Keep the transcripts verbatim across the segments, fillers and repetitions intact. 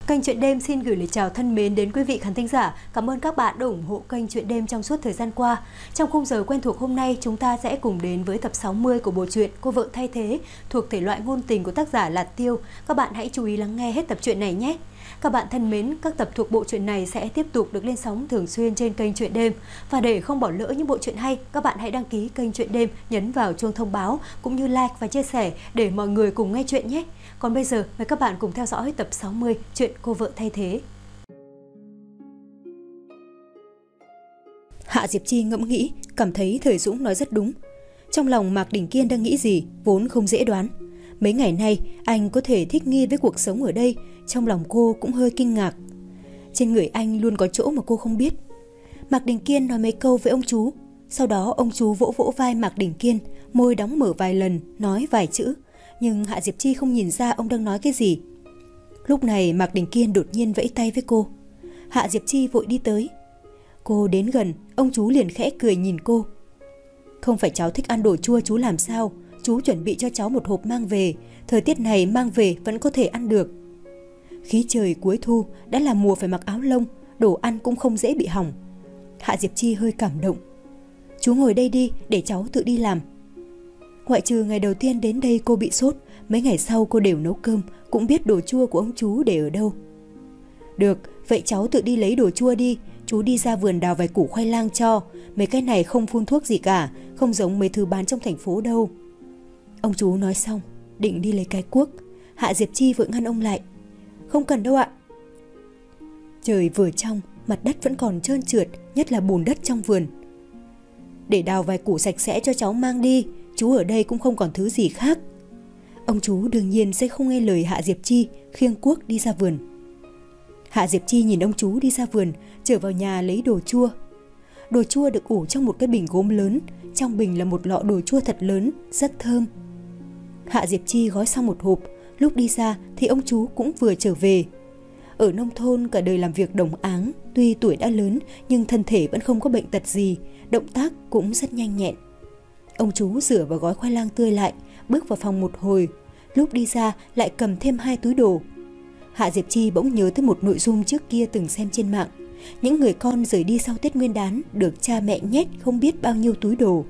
Kênh Chuyện Đêm xin gửi lời chào thân mến đến quý vị khán thính giả. Cảm ơn các bạn đã ủng hộ kênh Chuyện Đêm trong suốt thời gian qua. Trong khung giờ quen thuộc hôm nay, chúng ta sẽ cùng đến với tập sáu mươi của bộ truyện Cô Vợ Thay Thế thuộc thể loại ngôn tình của tác giả Lạt Tiêu. Các bạn hãy chú ý lắng nghe hết tập truyện này nhé. Các bạn thân mến, các tập thuộc bộ truyện này sẽ tiếp tục được lên sóng thường xuyên trên kênh Chuyện Đêm. Và để không bỏ lỡ những bộ truyện hay, các bạn hãy đăng ký kênh Chuyện Đêm, nhấn vào chuông thông báo cũng như like và chia sẻ để mọi người cùng nghe chuyện nhé. Còn bây giờ, mời các bạn cùng theo dõi tập sáu mươi chuyện Cô Vợ Thay Thế. Hạ Diệp Chi ngẫm nghĩ, cảm thấy Thời Dũng nói rất đúng. Trong lòng Mạc Đình Kiên đang nghĩ gì vốn không dễ đoán. Mấy ngày nay anh có thể thích nghi với cuộc sống ở đây, trong lòng cô cũng hơi kinh ngạc. Trên người anh luôn có chỗ mà cô không biết. Mạc Đình Kiên nói mấy câu với ông chú, sau đó ông chú vỗ vỗ vai Mạc Đình Kiên, môi đóng mở vài lần, nói vài chữ. Nhưng Hạ Diệp Chi không nhìn ra ông đang nói cái gì. Lúc này Mạc Đình Kiên đột nhiên vẫy tay với cô. Hạ Diệp Chi vội đi tới. Cô đến gần, ông chú liền khẽ cười nhìn cô. Không phải cháu thích ăn đồ chua chú làm sao? Chú chuẩn bị cho cháu một hộp mang về. Thời tiết này mang về vẫn có thể ăn được. Khí trời cuối thu đã là mùa phải mặc áo lông, đồ ăn cũng không dễ bị hỏng. Hạ Diệp Chi hơi cảm động. Chú ngồi đây đi để cháu tự đi làm. Ngoại trừ ngày đầu tiên đến đây cô bị sốt, mấy ngày sau cô đều nấu cơm, cũng biết đồ chua của ông chú để ở đâu. Được, vậy cháu tự đi lấy đồ chua đi, chú đi ra vườn đào vài củ khoai lang cho, mấy cái này không phun thuốc gì cả, không giống mấy thứ bán trong thành phố đâu. Ông chú nói xong, định đi lấy cái cuốc, Hạ Diệp Chi vội ngăn ông lại. Không cần đâu ạ. Trời vừa trong, mặt đất vẫn còn trơn trượt, nhất là bùn đất trong vườn. Để đào vài củ sạch sẽ cho cháu mang đi, chú ở đây cũng không còn thứ gì khác. Ông chú đương nhiên sẽ không nghe lời Hạ Diệp Chi, khiêng cuốc đi ra vườn. Hạ Diệp Chi nhìn ông chú đi ra vườn, trở vào nhà lấy đồ chua. Đồ chua được ủ trong một cái bình gốm lớn, trong bình là một lọ đồ chua thật lớn, rất thơm. Hạ Diệp Chi gói xong một hộp, lúc đi ra thì ông chú cũng vừa trở về. Ở nông thôn cả đời làm việc đồng áng, tuy tuổi đã lớn nhưng thân thể vẫn không có bệnh tật gì, động tác cũng rất nhanh nhẹn. Ông chú rửa và gói khoai lang tươi lại, bước vào phòng một hồi, lúc đi ra lại cầm thêm hai túi đồ. Hạ Diệp Chi bỗng nhớ tới một nội dung trước kia từng xem trên mạng. Những người con rời đi sau Tết Nguyên đán được cha mẹ nhét không biết bao nhiêu túi đồ.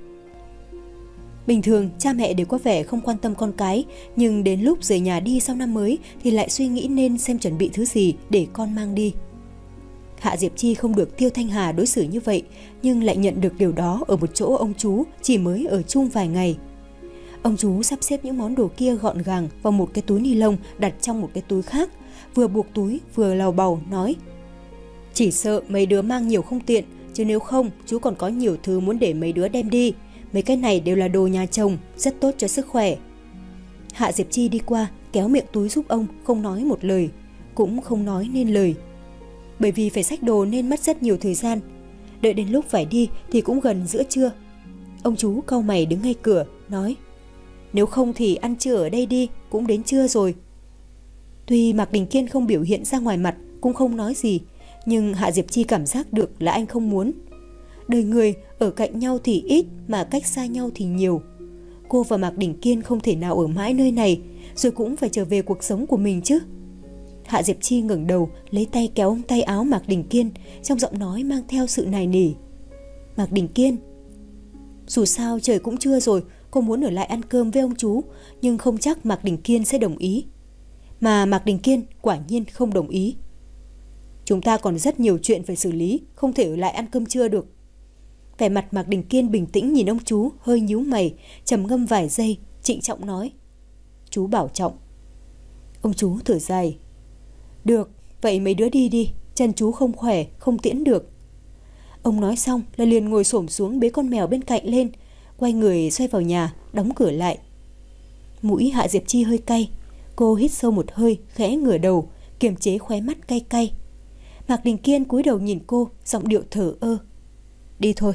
Bình thường cha mẹ đều có vẻ không quan tâm con cái, nhưng đến lúc rời nhà đi sau năm mới thì lại suy nghĩ nên xem chuẩn bị thứ gì để con mang đi. Hạ Diệp Chi không được Tiêu Thanh Hà đối xử như vậy, nhưng lại nhận được điều đó ở một chỗ ông chú chỉ mới ở chung vài ngày. Ông chú sắp xếp những món đồ kia gọn gàng vào một cái túi ni lông đặt trong một cái túi khác, vừa buộc túi vừa lào bầu nói: Chỉ sợ mấy đứa mang nhiều không tiện, chứ nếu không chú còn có nhiều thứ muốn để mấy đứa đem đi. Mấy cái này đều là đồ nhà chồng, rất tốt cho sức khỏe. Hạ Diệp Chi đi qua kéo miệng túi giúp ông, không nói một lời, cũng không nói nên lời. Bởi vì phải xách đồ nên mất rất nhiều thời gian. Đợi đến lúc phải đi thì cũng gần giữa trưa. Ông chú cau mày đứng ngay cửa, nói: Nếu không thì ăn trưa ở đây đi, cũng đến trưa rồi. Tuy Mạc Đình Kiên không biểu hiện ra ngoài mặt, cũng không nói gì, nhưng Hạ Diệp Chi cảm giác được là anh không muốn. Đời người ở cạnh nhau thì ít, mà cách xa nhau thì nhiều. Cô và Mạc Đình Kiên không thể nào ở mãi nơi này, rồi cũng phải trở về cuộc sống của mình chứ. Hạ Diệp Chi ngẩng đầu, lấy tay kéo ống tay áo Mạc Đình Kiên, trong giọng nói mang theo sự nài nỉ. Mạc Đình Kiên, dù sao trời cũng trưa rồi, cô muốn ở lại ăn cơm với ông chú, nhưng không chắc Mạc Đình Kiên sẽ đồng ý. Mà Mạc Đình Kiên quả nhiên không đồng ý. Chúng ta còn rất nhiều chuyện phải xử lý, không thể ở lại ăn cơm trưa được. Vẻ mặt Mạc Đình Kiên bình tĩnh nhìn ông chú, hơi nhíu mày, trầm ngâm vài giây, trịnh trọng nói: Chú bảo trọng. Ông chú thở dài: Được, vậy mấy đứa đi đi, chân chú không khỏe, không tiễn được. Ông nói xong là liền ngồi xổm xuống bế con mèo bên cạnh lên, quay người xoay vào nhà, đóng cửa lại. Mũi Hạ Diệp Chi hơi cay, cô hít sâu một hơi, khẽ ngửa đầu, kiềm chế khóe mắt cay cay. Mạc Đình Kiên cúi đầu nhìn cô, giọng điệu thở ơ: Đi thôi.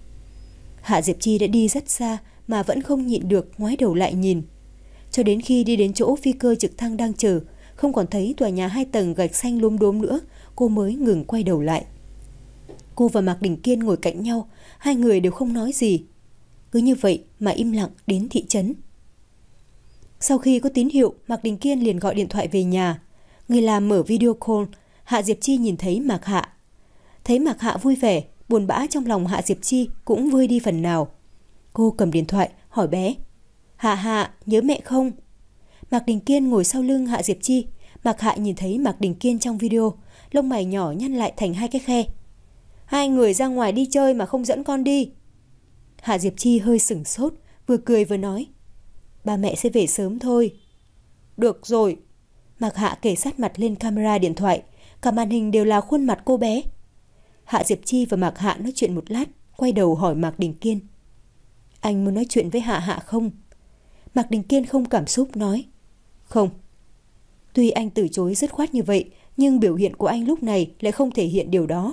Hạ Diệp Chi đã đi rất xa mà vẫn không nhịn được ngoái đầu lại nhìn. Cho đến khi đi đến chỗ phi cơ trực thăng đang chờ, không còn thấy tòa nhà hai tầng gạch xanh lốm đốm nữa, cô mới ngừng quay đầu lại. Cô và Mạc Đình Kiên ngồi cạnh nhau, hai người đều không nói gì. Cứ như vậy mà im lặng đến thị trấn. Sau khi có tín hiệu, Mạc Đình Kiên liền gọi điện thoại về nhà. Người làm mở video call, Hạ Diệp Chi nhìn thấy Mạc Hạ. Thấy Mạc Hạ vui vẻ, buồn bã trong lòng Hạ Diệp Chi cũng vơi đi phần nào. Cô cầm điện thoại hỏi bé: Hạ Hạ, nhớ mẹ không? Mạc Đình Kiên ngồi sau lưng Hạ Diệp Chi. Mạc Hạ nhìn thấy Mạc Đình Kiên trong video, lông mày nhỏ nhăn lại thành hai cái khe. Hai người ra ngoài đi chơi mà không dẫn con đi. Hạ Diệp Chi hơi sửng sốt, vừa cười vừa nói: Ba mẹ sẽ về sớm thôi. Được rồi. Mạc Hạ kề sát mặt lên camera điện thoại, cả màn hình đều là khuôn mặt cô bé. Hạ Diệp Chi và Mạc Hạ nói chuyện một lát, quay đầu hỏi Mạc Đình Kiên: Anh muốn nói chuyện với Hạ Hạ không? Mạc Đình Kiên không cảm xúc nói: Không. Tuy anh từ chối dứt khoát như vậy, nhưng biểu hiện của anh lúc này lại không thể hiện điều đó.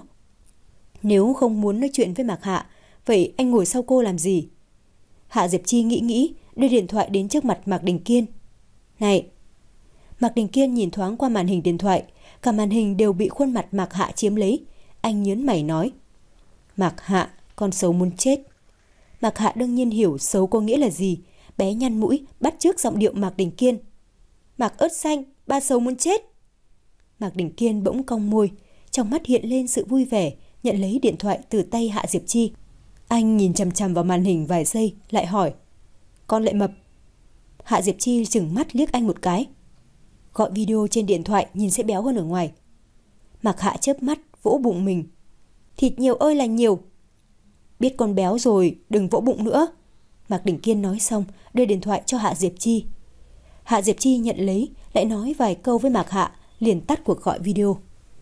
Nếu không muốn nói chuyện với Mạc Hạ, vậy anh ngồi sau cô làm gì? Hạ Diệp Chi nghĩ nghĩ, đưa điện thoại đến trước mặt Mạc Đình Kiên. Này! Mạc Đình Kiên nhìn thoáng qua màn hình điện thoại, cả màn hình đều bị khuôn mặt Mạc Hạ chiếm lấy. Anh nhớn mày nói: Mạc Hạ, con xấu muốn chết. Mạc Hạ đương nhiên hiểu xấu có nghĩa là gì. Bé nhăn mũi, bắt chước giọng điệu Mạc Đình Kiên. Mạc ớt xanh, ba xấu muốn chết. Mạc Đình Kiên bỗng cong môi, trong mắt hiện lên sự vui vẻ, nhận lấy điện thoại từ tay Hạ Diệp Chi. Anh nhìn chằm chằm vào màn hình vài giây, lại hỏi: Con lại mập. Hạ Diệp Chi chừng mắt liếc anh một cái. Gọi video trên điện thoại nhìn sẽ béo hơn ở ngoài. Mạc Hạ chớp mắt, vỗ bụng mình. Thịt nhiều ơi là nhiều. Biết con béo rồi, đừng vỗ bụng nữa. Mạc Đình Kiên nói xong, đưa điện thoại cho Hạ Diệp Chi. Hạ Diệp Chi nhận lấy, lại nói vài câu với Mạc Hạ, liền tắt cuộc gọi video.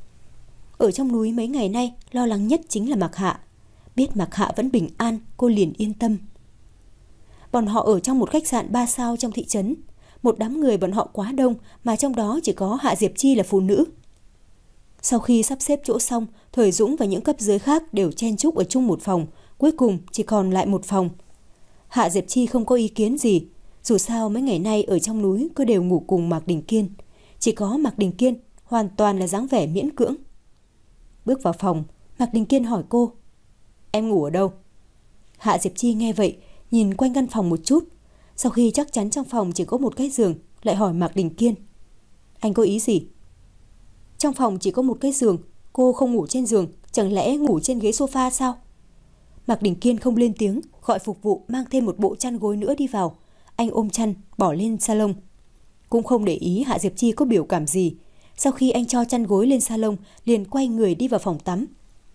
Ở trong núi mấy ngày nay, lo lắng nhất chính là Mạc Hạ. Biết Mạc Hạ vẫn bình an, cô liền yên tâm. Bọn họ ở trong một khách sạn ba sao trong thị trấn. Một đám người bọn họ quá đông, mà trong đó chỉ có Hạ Diệp Chi là phụ nữ. Sau khi sắp xếp chỗ xong, Thời Dũng và những cấp dưới khác đều chen chúc ở chung một phòng. Cuối cùng chỉ còn lại một phòng. Hạ Diệp Chi không có ý kiến gì. Dù sao mấy ngày nay ở trong núi cô đều ngủ cùng Mạc Đình Kiên. Chỉ có Mạc Đình Kiên hoàn toàn là dáng vẻ miễn cưỡng. Bước vào phòng, Mạc Đình Kiên hỏi cô: Em ngủ ở đâu? Hạ Diệp Chi nghe vậy, nhìn quanh căn phòng một chút. Sau khi chắc chắn trong phòng chỉ có một cái giường, lại hỏi Mạc Đình Kiên: Anh có ý gì? Trong phòng chỉ có một cái giường, cô không ngủ trên giường, chẳng lẽ ngủ trên ghế sofa sao? Mạc Đình Kiên không lên tiếng, gọi phục vụ mang thêm một bộ chăn gối nữa đi vào. Anh ôm chăn, bỏ lên salon. Cũng không để ý Hạ Diệp Chi có biểu cảm gì. Sau khi anh cho chăn gối lên salon, liền quay người đi vào phòng tắm.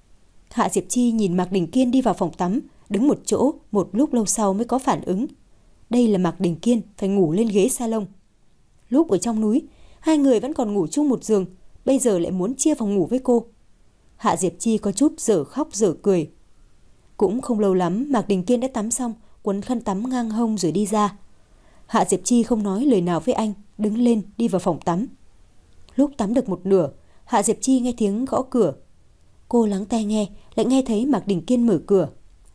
Hạ Diệp Chi nhìn Mạc Đình Kiên đi vào phòng tắm, đứng một chỗ, một lúc lâu sau mới có phản ứng. Đây là Mạc Đình Kiên phải ngủ lên ghế salon. Lúc ở trong núi, hai người vẫn còn ngủ chung một giường, bây giờ lại muốn chia phòng ngủ với cô. Hạ Diệp Chi có chút dở khóc dở cười. Cũng không lâu lắm, Mạc Đình Kiên đã tắm xong, quấn khăn tắm ngang hông rồi đi ra. Hạ Diệp Chi không nói lời nào với anh, đứng lên đi vào phòng tắm. Lúc tắm được một nửa, Hạ Diệp Chi nghe tiếng gõ cửa. Cô lắng tai nghe, lại nghe thấy Mạc Đình Kiên mở cửa.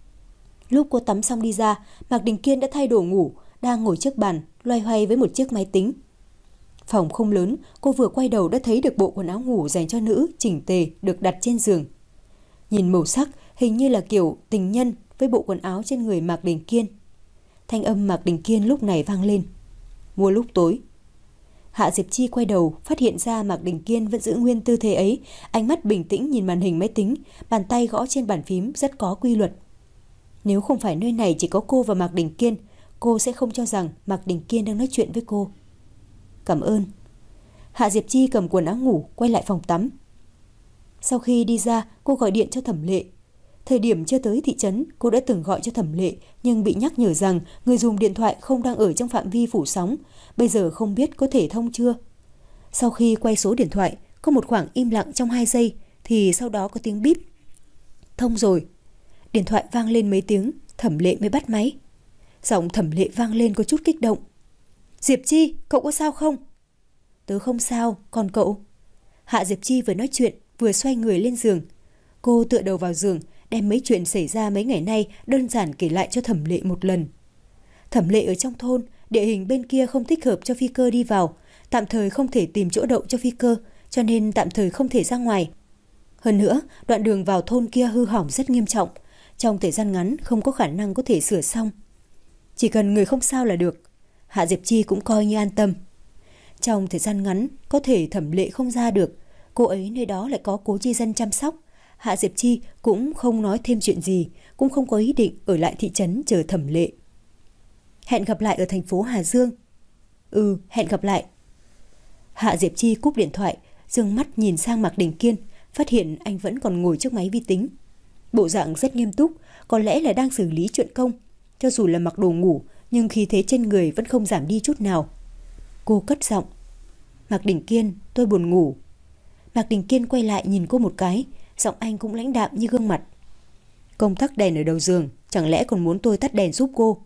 Lúc cô tắm xong đi ra, Mạc Đình Kiên đã thay đồ ngủ, đang ngồi trước bàn, loay hoay với một chiếc máy tính. Phòng không lớn, cô vừa quay đầu đã thấy được bộ quần áo ngủ dành cho nữ chỉnh tề được đặt trên giường. Nhìn màu sắc, hình như là kiểu tình nhân với bộ quần áo trên người Mạc Đình Kiên. Thanh âm Mạc Đình Kiên lúc này vang lên: Mua lúc tối. Hạ Diệp Chi quay đầu, phát hiện ra Mạc Đình Kiên vẫn giữ nguyên tư thế ấy, ánh mắt bình tĩnh nhìn màn hình máy tính, bàn tay gõ trên bàn phím rất có quy luật. Nếu không phải nơi này chỉ có cô và Mạc Đình Kiên, cô sẽ không cho rằng Mạc Đình Kiên đang nói chuyện với cô. Cảm ơn. Hạ Diệp Chi cầm quần áo ngủ quay lại phòng tắm. Sau khi đi ra, cô gọi điện cho Thẩm Lệ. Thời điểm chưa tới thị trấn, cô đã từng gọi cho Thẩm Lệ, nhưng bị nhắc nhở rằng người dùng điện thoại không đang ở trong phạm vi phủ sóng, bây giờ không biết có thể thông chưa. Sau khi quay số điện thoại, có một khoảng im lặng trong hai giây, thì sau đó có tiếng bíp. Thông rồi. Điện thoại vang lên mấy tiếng, Thẩm Lệ mới bắt máy. Giọng Thẩm Lệ vang lên có chút kích động. Diệp Chi, cậu có sao không? Tớ không sao, còn cậu? Hạ Diệp Chi vừa nói chuyện, vừa xoay người lên giường. Cô tựa đầu vào giường, đem mấy chuyện xảy ra mấy ngày nay đơn giản kể lại cho Thẩm Lệ một lần. Thẩm Lệ ở trong thôn, địa hình bên kia không thích hợp cho phi cơ đi vào, tạm thời không thể tìm chỗ đậu cho phi cơ, cho nên tạm thời không thể ra ngoài. Hơn nữa, đoạn đường vào thôn kia hư hỏng rất nghiêm trọng, trong thời gian ngắn không có khả năng có thể sửa xong. Chỉ cần người không sao là được. Hạ Diệp Chi cũng coi như an tâm. Trong thời gian ngắn, có thể Thẩm Lệ không ra được, cô ấy nơi đó lại có Cố Chi Dân chăm sóc. Hạ Diệp Chi cũng không nói thêm chuyện gì, cũng không có ý định ở lại thị trấn chờ Thẩm Lệ. Hẹn gặp lại ở thành phố Hà Dương. Ừ, hẹn gặp lại. Hạ Diệp Chi cúp điện thoại, dương mắt nhìn sang Mạc Đình Kiên, phát hiện anh vẫn còn ngồi trước máy vi tính. Bộ dạng rất nghiêm túc, có lẽ là đang xử lý chuyện công. Cho dù là mặc đồ ngủ, nhưng khí thế trên người vẫn không giảm đi chút nào. Cô cất giọng. Mạc Đình Kiên, tôi buồn ngủ. Mạc Đình Kiên quay lại nhìn cô một cái, giọng anh cũng lãnh đạm như gương mặt. Công tắc đèn ở đầu giường, chẳng lẽ còn muốn tôi tắt đèn giúp cô?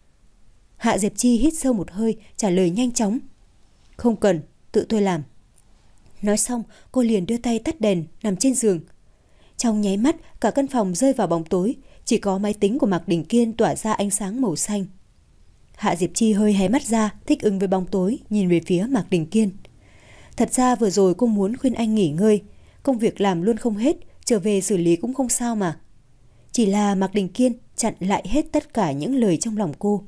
Hạ Diệp Chi hít sâu một hơi, trả lời nhanh chóng. Không cần, tự tôi làm. Nói xong, cô liền đưa tay tắt đèn, nằm trên giường. Trong nháy mắt, cả căn phòng rơi vào bóng tối, chỉ có máy tính của Mạc Đình Kiên tỏa ra ánh sáng màu xanh. Hạ Diệp Chi hơi hé mắt ra, thích ứng với bóng tối, nhìn về phía Mạc Đình Kiên. Thật ra vừa rồi cô muốn khuyên anh nghỉ ngơi, công việc làm luôn không hết, trở về xử lý cũng không sao mà. Chỉ là Mạc Đình Kiên chặn lại hết tất cả những lời trong lòng cô.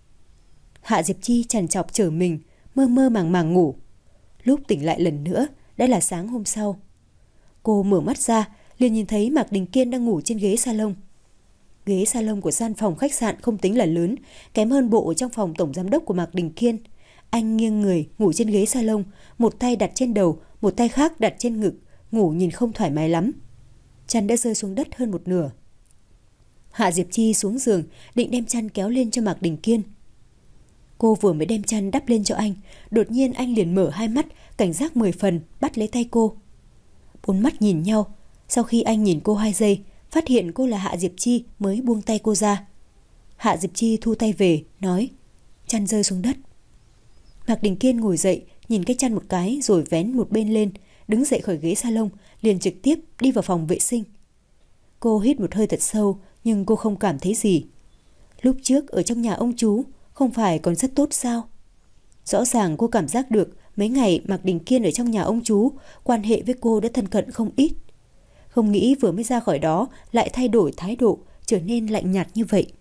Hạ Diệp Chi trằn trọc trở mình, mơ mơ màng màng ngủ. Lúc tỉnh lại lần nữa, đã là sáng hôm sau. Cô mở mắt ra, liền nhìn thấy Mạc Đình Kiên đang ngủ trên ghế salon. Ghế salon của gian phòng khách sạn không tính là lớn, kém hơn bộ trong phòng tổng giám đốc của Mạc Đình Kiên. Anh nghiêng người ngủ trên ghế salon, một tay đặt trên đầu, một tay khác đặt trên ngực, ngủ nhìn không thoải mái lắm. Chăn đã rơi xuống đất hơn một nửa. Hạ Diệp Chi xuống giường, định đem chăn kéo lên cho Mạc Đình Kiên. Cô vừa mới đem chăn đắp lên cho anh, đột nhiên anh liền mở hai mắt, cảnh giác mười phần, bắt lấy tay cô. Bốn mắt nhìn nhau, sau khi anh nhìn cô hai giây, phát hiện cô là Hạ Diệp Chi mới buông tay cô ra. Hạ Diệp Chi thu tay về, nói, chăn rơi xuống đất. Mạc Đình Kiên ngồi dậy, nhìn cái chăn một cái rồi vén một bên lên, đứng dậy khỏi ghế salon, liền trực tiếp đi vào phòng vệ sinh. Cô hít một hơi thật sâu, nhưng cô không cảm thấy gì. Lúc trước ở trong nhà ông chú, không phải còn rất tốt sao? Rõ ràng cô cảm giác được mấy ngày Mạc Đình Kiên ở trong nhà ông chú, quan hệ với cô đã thân cận không ít. Không nghĩ vừa mới ra khỏi đó lại thay đổi thái độ, trở nên lạnh nhạt như vậy.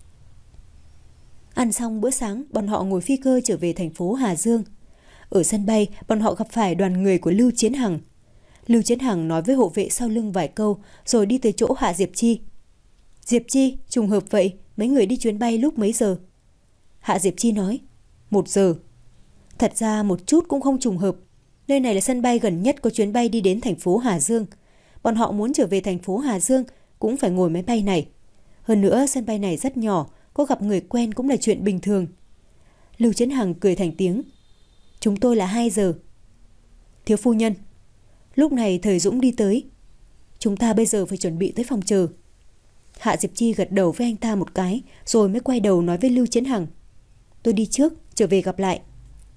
Ăn xong bữa sáng, bọn họ ngồi phi cơ trở về thành phố Hà Dương. Ở sân bay, bọn họ gặp phải đoàn người của Lưu Chiến Hằng. Lưu Chiến Hằng nói với hộ vệ sau lưng vài câu, rồi đi tới chỗ Hạ Diệp Chi. Diệp Chi, trùng hợp vậy, mấy người đi chuyến bay lúc mấy giờ? Hạ Diệp Chi nói, một giờ. Thật ra một chút cũng không trùng hợp. Nơi này là sân bay gần nhất có chuyến bay đi đến thành phố Hà Dương. Bọn họ muốn trở về thành phố Hà Dương cũng phải ngồi máy bay này. Hơn nữa sân bay này rất nhỏ, có gặp người quen cũng là chuyện bình thường. Lưu Chiến Hằng cười thành tiếng. Chúng tôi là hai giờ. Thiếu phu nhân. Lúc này Thời Dũng đi tới. Chúng ta bây giờ phải chuẩn bị tới phòng chờ. Hạ Diệp Chi gật đầu với anh ta một cái, rồi mới quay đầu nói với Lưu Chiến Hằng. Tôi đi trước, trở về gặp lại.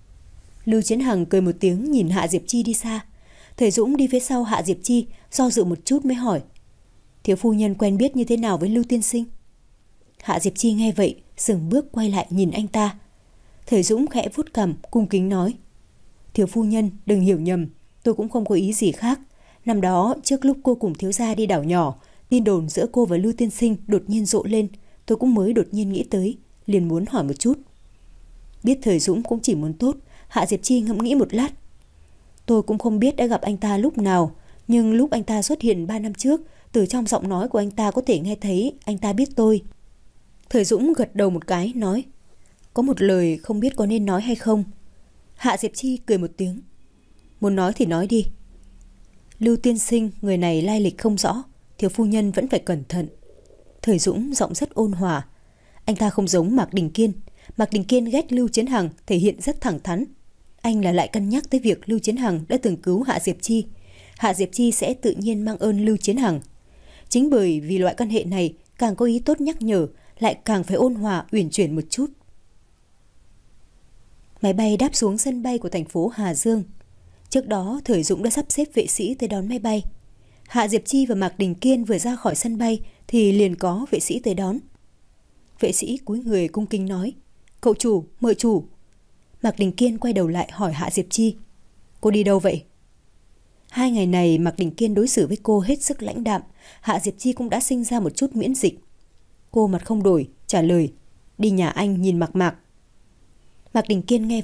Lưu Chiến Hằng cười một tiếng nhìn Hạ Diệp Chi đi xa. Thời Dũng đi phía sau Hạ Diệp Chi, do dự một chút mới hỏi. Thiếu phu nhân quen biết như thế nào với Lưu tiên sinh? Hạ Diệp Chi nghe vậy, dừng bước quay lại nhìn anh ta. Thời Dũng khẽ vuốt cằm, cung kính nói. Thiếu phu nhân, đừng hiểu nhầm, tôi cũng không có ý gì khác. Năm đó, trước lúc cô cùng thiếu gia đi đảo nhỏ, tin đồn giữa cô và Lưu tiên sinh đột nhiên rộ lên, tôi cũng mới đột nhiên nghĩ tới, liền muốn hỏi một chút. Biết Thời Dũng cũng chỉ muốn tốt, Hạ Diệp Chi ngẫm nghĩ một lát. Tôi cũng không biết đã gặp anh ta lúc nào, nhưng lúc anh ta xuất hiện ba năm trước, từ trong giọng nói của anh ta có thể nghe thấy anh ta biết tôi. Thời Dũng gật đầu một cái, nói. Có một lời không biết có nên nói hay không. Hạ Diệp Chi cười một tiếng. Muốn nói thì nói đi. Lưu tiên sinh, người này lai lịch không rõ, thiếu phu nhân vẫn phải cẩn thận. Thời Dũng giọng rất ôn hòa. Anh ta không giống Mạc Đình Kiên. Mạc Đình Kiên ghét Lưu Chiến Hằng, thể hiện rất thẳng thắn. Anh là lại cân nhắc tới việc Lưu Chiến Hằng đã từng cứu Hạ Diệp Chi. Hạ Diệp Chi sẽ tự nhiên mang ơn Lưu Chiến Hằng. Chính bởi vì loại quan hệ này càng có ý tốt nhắc nhở, lại càng phải ôn hòa uyển chuyển một chút. Máy bay đáp xuống sân bay của thành phố Hà Dương. Trước đó Thời Dũng đã sắp xếp vệ sĩ tới đón máy bay. Hạ Diệp Chi và Mạc Đình Kiên vừa ra khỏi sân bay thì liền có vệ sĩ tới đón. Vệ sĩ cúi người cung kính nói. Cậu chủ, mời chủ. Mạc Đình Kiên quay đầu lại hỏi Hạ Diệp Chi. Cô đi đâu vậy? Hai ngày này Mạc Đình Kiên đối xử với cô hết sức lãnh đạm. Hạ Diệp Chi cũng đã sinh ra một chút miễn dịch. Cô mặt không đổi, trả lời. Đi nhà anh nhìn Mạc Mạc. Mạc Đình Kiên nghe vậy, chỉ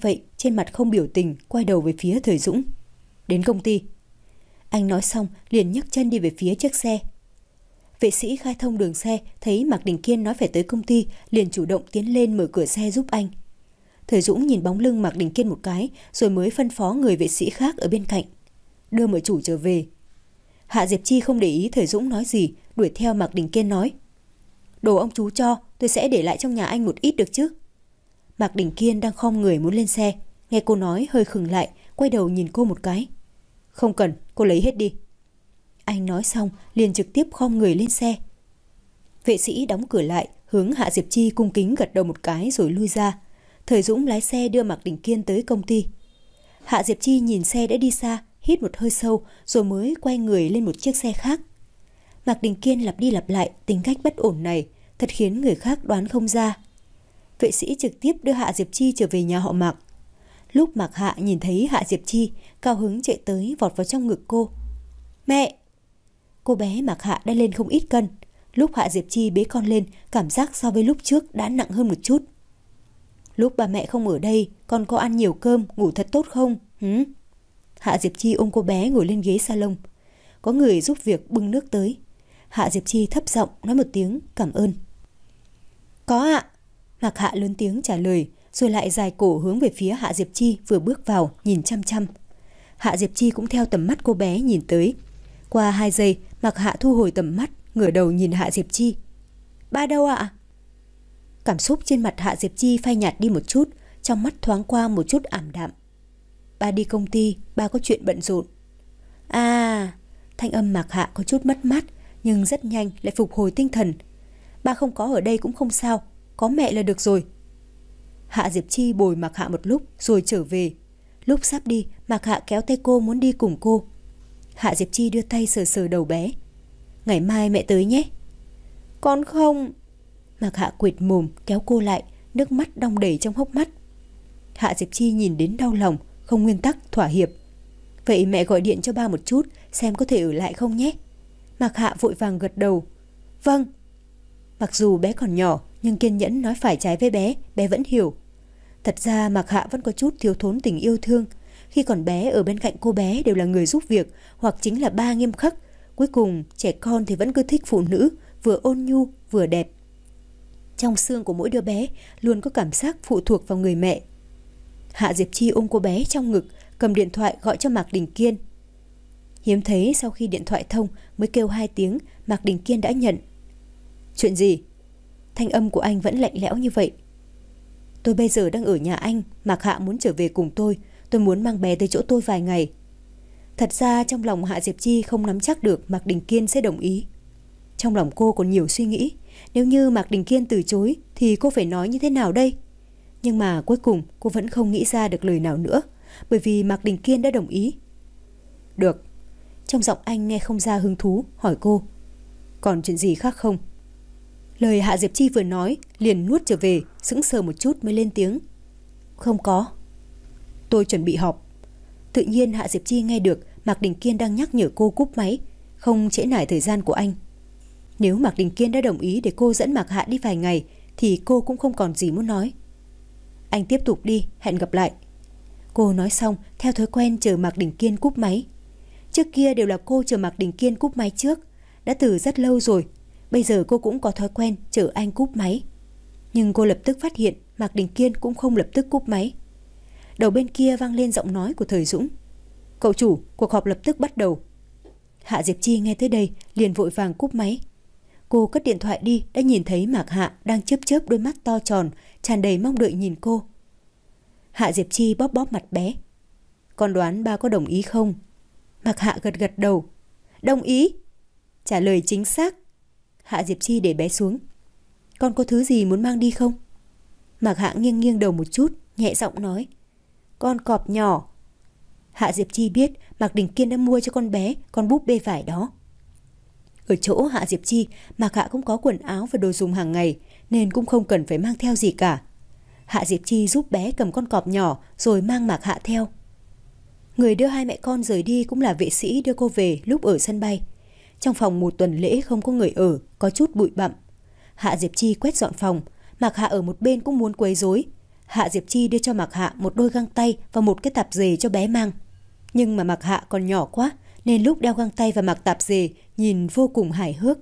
trên mặt không biểu tình, quay đầu về phía Thời Dũng. Đến công ty. Anh nói xong liền nhấc chân đi về phía chiếc xe. Vệ sĩ khai thông đường xe thấy Mạc Đình Kiên nói phải tới công ty, liền chủ động tiến lên mở cửa xe giúp anh. Thời Dũng nhìn bóng lưng Mạc Đình Kiên một cái, rồi mới phân phó người vệ sĩ khác ở bên cạnh đưa mở chủ trở về. Hạ Diệp Chi không để ý Thời Dũng nói gì, đuổi theo Mạc Đình Kiên nói: Đồ ông chú cho, tôi sẽ để lại trong nhà anh một ít được chứ? Mạc Đình Kiên đang khom người muốn lên xe, nghe cô nói hơi khựng lại, quay đầu nhìn cô một cái. Không cần, cô lấy hết đi. Anh nói xong liền trực tiếp khom người lên xe. Vệ sĩ đóng cửa lại, hướng Hạ Diệp Chi cung kính gật đầu một cái rồi lui ra. Thời Dũng lái xe đưa Mạc Đình Kiên tới công ty. Hạ Diệp Chi nhìn xe đã đi xa, hít một hơi sâu rồi mới quay người lên một chiếc xe khác. Mạc Đình Kiên lặp đi lặp lại tính cách bất ổn này, thật khiến người khác đoán không ra. Vệ sĩ trực tiếp đưa Hạ Diệp Chi trở về nhà họ Mạc. Lúc Mạc Hạ nhìn thấy Hạ Diệp Chi, cao hứng chạy tới vọt vào trong ngực cô. Mẹ! Cô bé Mạc Hạ đã lên không ít cân. Lúc Hạ Diệp Chi bế con lên, cảm giác so với lúc trước đã nặng hơn một chút. Lúc ba mẹ không ở đây, con có ăn nhiều cơm, ngủ thật tốt không? Hứ? Hạ Diệp Chi ôm cô bé ngồi lên ghế salon. Có người giúp việc bưng nước tới. Hạ Diệp Chi thấp giọng nói một tiếng cảm ơn. Có ạ. Mạc Hạ lớn tiếng trả lời, rồi lại dài cổ hướng về phía Hạ Diệp Chi vừa bước vào, nhìn chăm chăm. Hạ Diệp Chi cũng theo tầm mắt cô bé nhìn tới. Qua hai giây, Mạc Hạ thu hồi tầm mắt, ngửa đầu nhìn Hạ Diệp Chi. Ba đâu ạ? Cảm xúc trên mặt Hạ Diệp Chi phai nhạt đi một chút, trong mắt thoáng qua một chút ảm đạm. Ba đi công ty, ba có chuyện bận rộn. À, thanh âm Mạc Hạ có chút mất mát, nhưng rất nhanh lại phục hồi tinh thần. Ba không có ở đây cũng không sao, có mẹ là được rồi. Hạ Diệp Chi bồi Mạc Hạ một lúc rồi trở về. Lúc sắp đi, Mạc Hạ kéo tay cô muốn đi cùng cô. Hạ Diệp Chi đưa tay sờ sờ đầu bé. Ngày mai mẹ tới nhé. Con không. Mạc Hạ quệt mồm kéo cô lại, nước mắt đong đầy trong hốc mắt. Hạ Diệp Chi nhìn đến đau lòng, không nguyên tắc thỏa hiệp. Vậy mẹ gọi điện cho ba một chút, xem có thể ở lại không nhé. Mạc Hạ vội vàng gật đầu. Vâng. Mặc dù bé còn nhỏ, nhưng kiên nhẫn nói phải trái với bé, bé vẫn hiểu. Thật ra Mạc Hạ vẫn có chút thiếu thốn tình yêu thương. Khi còn bé, ở bên cạnh cô bé đều là người giúp việc, hoặc chính là ba nghiêm khắc. Cuối cùng, trẻ con thì vẫn cứ thích phụ nữ, vừa ôn nhu, vừa đẹp. Trong xương của mỗi đứa bé luôn có cảm giác phụ thuộc vào người mẹ. Hạ Diệp Chi ôm cô bé trong ngực, cầm điện thoại gọi cho Mạc Đình Kiên. Hiếm thấy sau khi điện thoại thông mới kêu hai tiếng, Mạc Đình Kiên đã nhận. Chuyện gì? Thanh âm của anh vẫn lạnh lẽo như vậy. Tôi bây giờ đang ở nhà anh, Mạc Hạ muốn trở về cùng tôi. Tôi muốn mang bé tới chỗ tôi vài ngày. Thật ra trong lòng Hạ Diệp Chi không nắm chắc được Mạc Đình Kiên sẽ đồng ý. Trong lòng cô còn nhiều suy nghĩ. Nếu như Mạc Đình Kiên từ chối thì cô phải nói như thế nào đây? Nhưng mà cuối cùng cô vẫn không nghĩ ra được lời nào nữa, bởi vì Mạc Đình Kiên đã đồng ý. Được. Trong giọng anh nghe không ra hứng thú, hỏi cô. Còn chuyện gì khác không? Lời Hạ Diệp Chi vừa nói liền nuốt trở về, sững sờ một chút mới lên tiếng. Không có. Tôi chuẩn bị họp. Tự nhiên Hạ Diệp Chi nghe được Mạc Đình Kiên đang nhắc nhở cô cúp máy, không trễ nải thời gian của anh. Nếu Mạc Đình Kiên đã đồng ý để cô dẫn Mạc Hạ đi vài ngày thì cô cũng không còn gì muốn nói. Anh tiếp tục đi, hẹn gặp lại. Cô nói xong theo thói quen chờ Mạc Đình Kiên cúp máy. Trước kia đều là cô chờ Mạc Đình Kiên cúp máy trước, đã từ rất lâu rồi. Bây giờ cô cũng có thói quen chờ anh cúp máy. Nhưng cô lập tức phát hiện Mạc Đình Kiên cũng không lập tức cúp máy. Đầu bên kia vang lên giọng nói của Thời Dũng. Cậu chủ, cuộc họp lập tức bắt đầu. Hạ Diệp Chi nghe tới đây liền vội vàng cúp máy. Cô cất điện thoại đi đã nhìn thấy Mạc Hạ đang chớp chớp đôi mắt to tròn, tràn đầy mong đợi nhìn cô. Hạ Diệp Chi bóp bóp mặt bé. Con đoán ba có đồng ý không? Mạc Hạ gật gật đầu. Đồng ý. Trả lời chính xác. Hạ Diệp Chi để bé xuống. Con có thứ gì muốn mang đi không? Mạc Hạ nghiêng nghiêng đầu một chút, nhẹ giọng nói. Con cọp nhỏ. Hạ Diệp Chi biết Mạc Đình Kiên đã mua cho con bé con búp bê vải đó. Ở chỗ Hạ Diệp Chi, Mạc Hạ cũng có quần áo và đồ dùng hàng ngày, nên cũng không cần phải mang theo gì cả. Hạ Diệp Chi giúp bé cầm con cọp nhỏ rồi mang Mạc Hạ theo. Người đưa hai mẹ con rời đi cũng là vệ sĩ đưa cô về lúc ở sân bay. Trong phòng một tuần lễ không có người ở, có chút bụi bặm. Hạ Diệp Chi quét dọn phòng, Mạc Hạ ở một bên cũng muốn quấy rối. Hạ Diệp Chi đưa cho Mạc Hạ một đôi găng tay và một cái tạp dề cho bé mang. Nhưng mà Mạc Hạ còn nhỏ quá nên lúc đeo găng tay và mặc tạp dề nhìn vô cùng hài hước.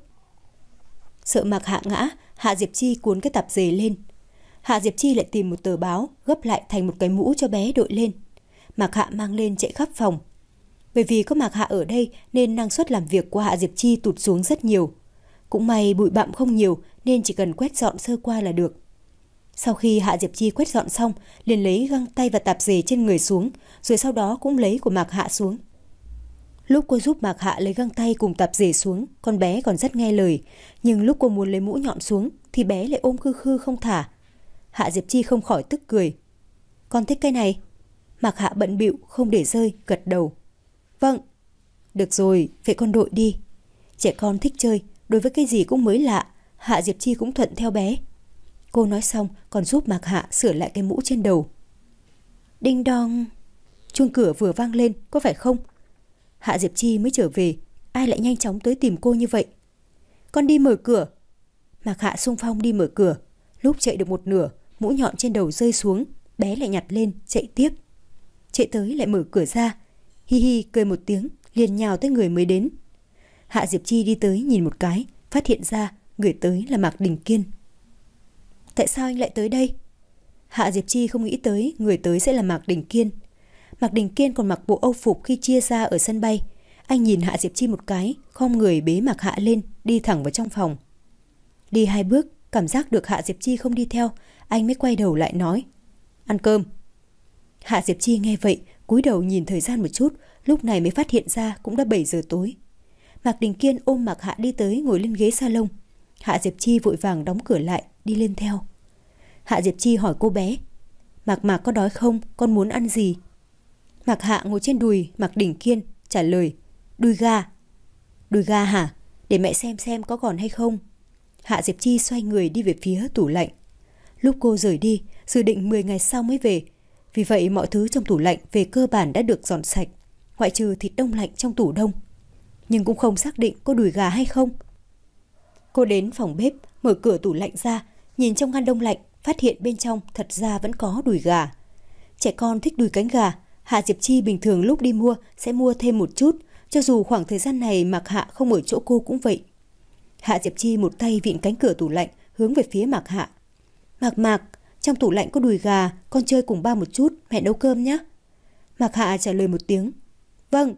Sợ Mạc Hạ ngã, Hạ Diệp Chi cuốn cái tạp dề lên. Hạ Diệp Chi lại tìm một tờ báo gấp lại thành một cái mũ cho bé đội lên. Mạc Hạ mang lên chạy khắp phòng. Bởi vì có Mạc Hạ ở đây nên năng suất làm việc của Hạ Diệp Chi tụt xuống rất nhiều. Cũng may bụi bặm không nhiều nên chỉ cần quét dọn sơ qua là được. Sau khi Hạ Diệp Chi quét dọn xong, liền lấy găng tay và tạp dề trên người xuống, rồi sau đó cũng lấy của Mạc Hạ xuống. Lúc cô giúp Mạc Hạ lấy găng tay cùng tạp dề xuống, con bé còn rất nghe lời. Nhưng lúc cô muốn lấy mũ nhọn xuống thì bé lại ôm khư khư không thả. Hạ Diệp Chi không khỏi tức cười. Con thích cái này? Mạc Hạ bận bịu không để rơi, gật đầu. Vâng. Được rồi, vậy con đội đi. Trẻ con thích chơi, đối với cái gì cũng mới lạ, Hạ Diệp Chi cũng thuận theo bé. Cô nói xong còn giúp Mạc Hạ sửa lại cái mũ trên đầu. Đinh đong. Chuông cửa vừa vang lên, có phải không? Hạ Diệp Chi mới trở về, ai lại nhanh chóng tới tìm cô như vậy? Con đi mở cửa. Mạc Hạ xung phong đi mở cửa. Lúc chạy được một nửa, mũ nhọn trên đầu rơi xuống, bé lại nhặt lên, chạy tiếp. Chạy tới lại mở cửa ra, hi hi cười một tiếng, liền nhào tới người mới đến. Hạ Diệp Chi đi tới nhìn một cái, phát hiện ra người tới là Mạc Đình Kiên. Tại sao anh lại tới đây? Hạ Diệp Chi không nghĩ tới người tới sẽ là Mạc Đình Kiên. Mạc Đình Kiên còn mặc bộ âu phục khi chia ra ở sân bay. Anh nhìn Hạ Diệp Chi một cái, khom người bế Mạc Hạ lên, đi thẳng vào trong phòng. Đi hai bước, cảm giác được Hạ Diệp Chi không đi theo, anh mới quay đầu lại nói: Ăn cơm. Hạ Diệp Chi nghe vậy, cúi đầu nhìn thời gian một chút, lúc này mới phát hiện ra cũng đã bảy giờ tối. Mạc Đình Kiên ôm Mạc Hạ đi tới ngồi lên ghế salon. Hạ Diệp Chi vội vàng đóng cửa lại, đi lên theo. Hạ Diệp Chi hỏi cô bé: Mạc Mạc có đói không? Con muốn ăn gì? Mạc Hạ ngồi trên đùi Mạc Đình Kiên trả lời: Đùi gà. Đùi gà hả? Để mẹ xem xem có còn hay không. Hạ Diệp Chi xoay người đi về phía tủ lạnh. Lúc cô rời đi, dự định mười ngày sau mới về. Vì vậy mọi thứ trong tủ lạnh về cơ bản đã được dọn sạch, ngoại trừ thịt đông lạnh trong tủ đông. Nhưng cũng không xác định có đùi gà hay không. Cô đến phòng bếp, mở cửa tủ lạnh ra, nhìn trong ngăn đông lạnh, phát hiện bên trong thật ra vẫn có đùi gà. Trẻ con thích đùi cánh gà, Hạ Diệp Chi bình thường lúc đi mua sẽ mua thêm một chút, cho dù khoảng thời gian này Mạc Hạ không ở chỗ cô cũng vậy. Hạ Diệp Chi một tay vịn cánh cửa tủ lạnh hướng về phía Mạc Hạ. Mạc Mạc, trong tủ lạnh có đùi gà, con chơi cùng ba một chút, mẹ nấu cơm nhé. Mạc Hạ trả lời một tiếng. Vâng.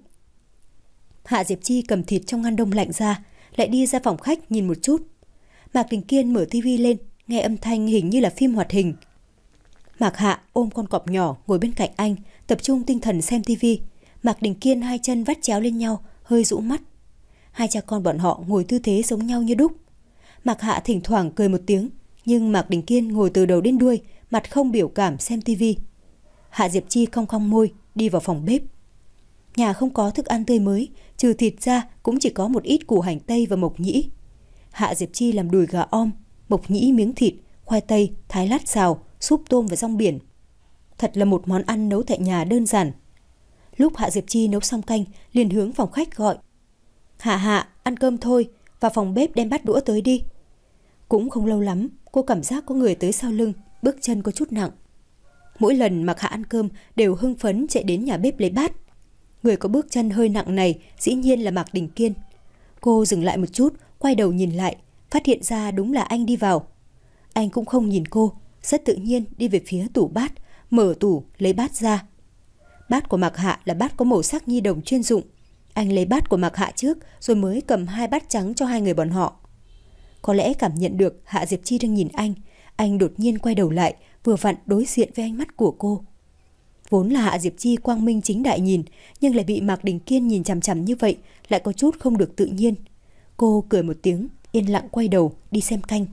Hạ Diệp Chi cầm thịt trong ngăn đông lạnh ra, lại đi ra phòng khách nhìn một chút. Mạc Đình Kiên mở tivi lên, nghe âm thanh hình như là phim hoạt hình. Mạc Hạ ôm con cọp nhỏ ngồi bên cạnh anh, tập trung tinh thần xem tivi. Mạc Đình Kiên hai chân vắt chéo lên nhau, hơi rũ mắt. Hai cha con bọn họ ngồi tư thế giống nhau như đúc. Mạc Hạ thỉnh thoảng cười một tiếng, nhưng Mạc Đình Kiên ngồi từ đầu đến đuôi, mặt không biểu cảm xem tivi. Hạ Diệp Chi cong cong môi, đi vào phòng bếp. Nhà không có thức ăn tươi mới, trừ thịt ra cũng chỉ có một ít củ hành tây và mộc nhĩ. Hạ Diệp Chi làm đùi gà om, mộc nhĩ miếng thịt, khoai tây, thái lát xào, súp tôm và rong biển. Thật là một món ăn nấu tại nhà đơn giản. Lúc Hạ Diệp Chi nấu xong canh, liền hướng phòng khách gọi: Hạ Hạ, ăn cơm thôi, vào phòng bếp đem bát đũa tới đi. Cũng không lâu lắm, cô cảm giác có người tới sau lưng, bước chân có chút nặng. Mỗi lần Mạc Hạ ăn cơm đều hưng phấn chạy đến nhà bếp lấy bát. Người có bước chân hơi nặng này dĩ nhiên là Mạc Đình Kiên. Cô dừng lại một chút, quay đầu nhìn lại, phát hiện ra đúng là anh đi vào. Anh cũng không nhìn cô, rất tự nhiên đi về phía tủ bát, mở tủ lấy bát ra. Bát của Mạc Hạ là bát có màu sắc nhi đồng chuyên dụng. Anh lấy bát của Mạc Hạ trước rồi mới cầm hai bát trắng cho hai người bọn họ. Có lẽ cảm nhận được Hạ Diệp Chi đang nhìn anh, anh đột nhiên quay đầu lại, vừa vặn đối diện với ánh mắt của cô. Vốn là Hạ Diệp Chi quang minh chính đại nhìn, nhưng lại bị Mạc Đình Kiên nhìn chằm chằm như vậy, lại có chút không được tự nhiên. Cô cười một tiếng, yên lặng quay đầu đi xem canh.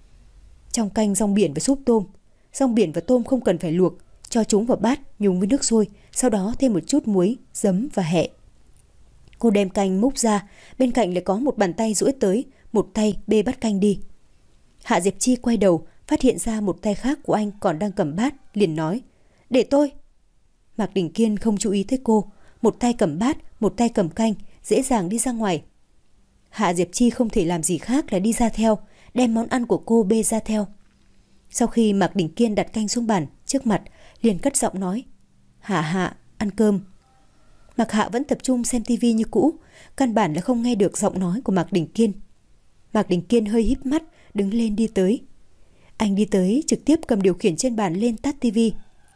Trong canh rong biển và súp tôm. Rong biển và tôm không cần phải luộc, cho chúng vào bát nhúng với nước sôi, sau đó thêm một chút muối, giấm và hẹ. Cô đem canh múc ra, bên cạnh lại có một bàn tay duỗi tới, một tay bê bát canh đi. Hạ Diệp Chi quay đầu, phát hiện ra một tay khác của anh còn đang cầm bát, liền nói: Để tôi. Mạc Đình Kiên không chú ý tới cô, một tay cầm bát, một tay cầm canh, dễ dàng đi ra ngoài. Hạ Diệp Chi không thể làm gì khác là đi ra theo, đem món ăn của cô bê ra theo. Sau khi Mạc Đình Kiên đặt canh xuống bàn trước mặt, liền cất giọng nói: Hạ Hạ, ăn cơm. Mạc Hạ vẫn tập trung xem tivi như cũ, căn bản là không nghe được giọng nói của Mạc Đình Kiên. Mạc Đình Kiên hơi híp mắt, đứng lên đi tới. Anh đi tới, trực tiếp cầm điều khiển trên bàn lên tắt tivi.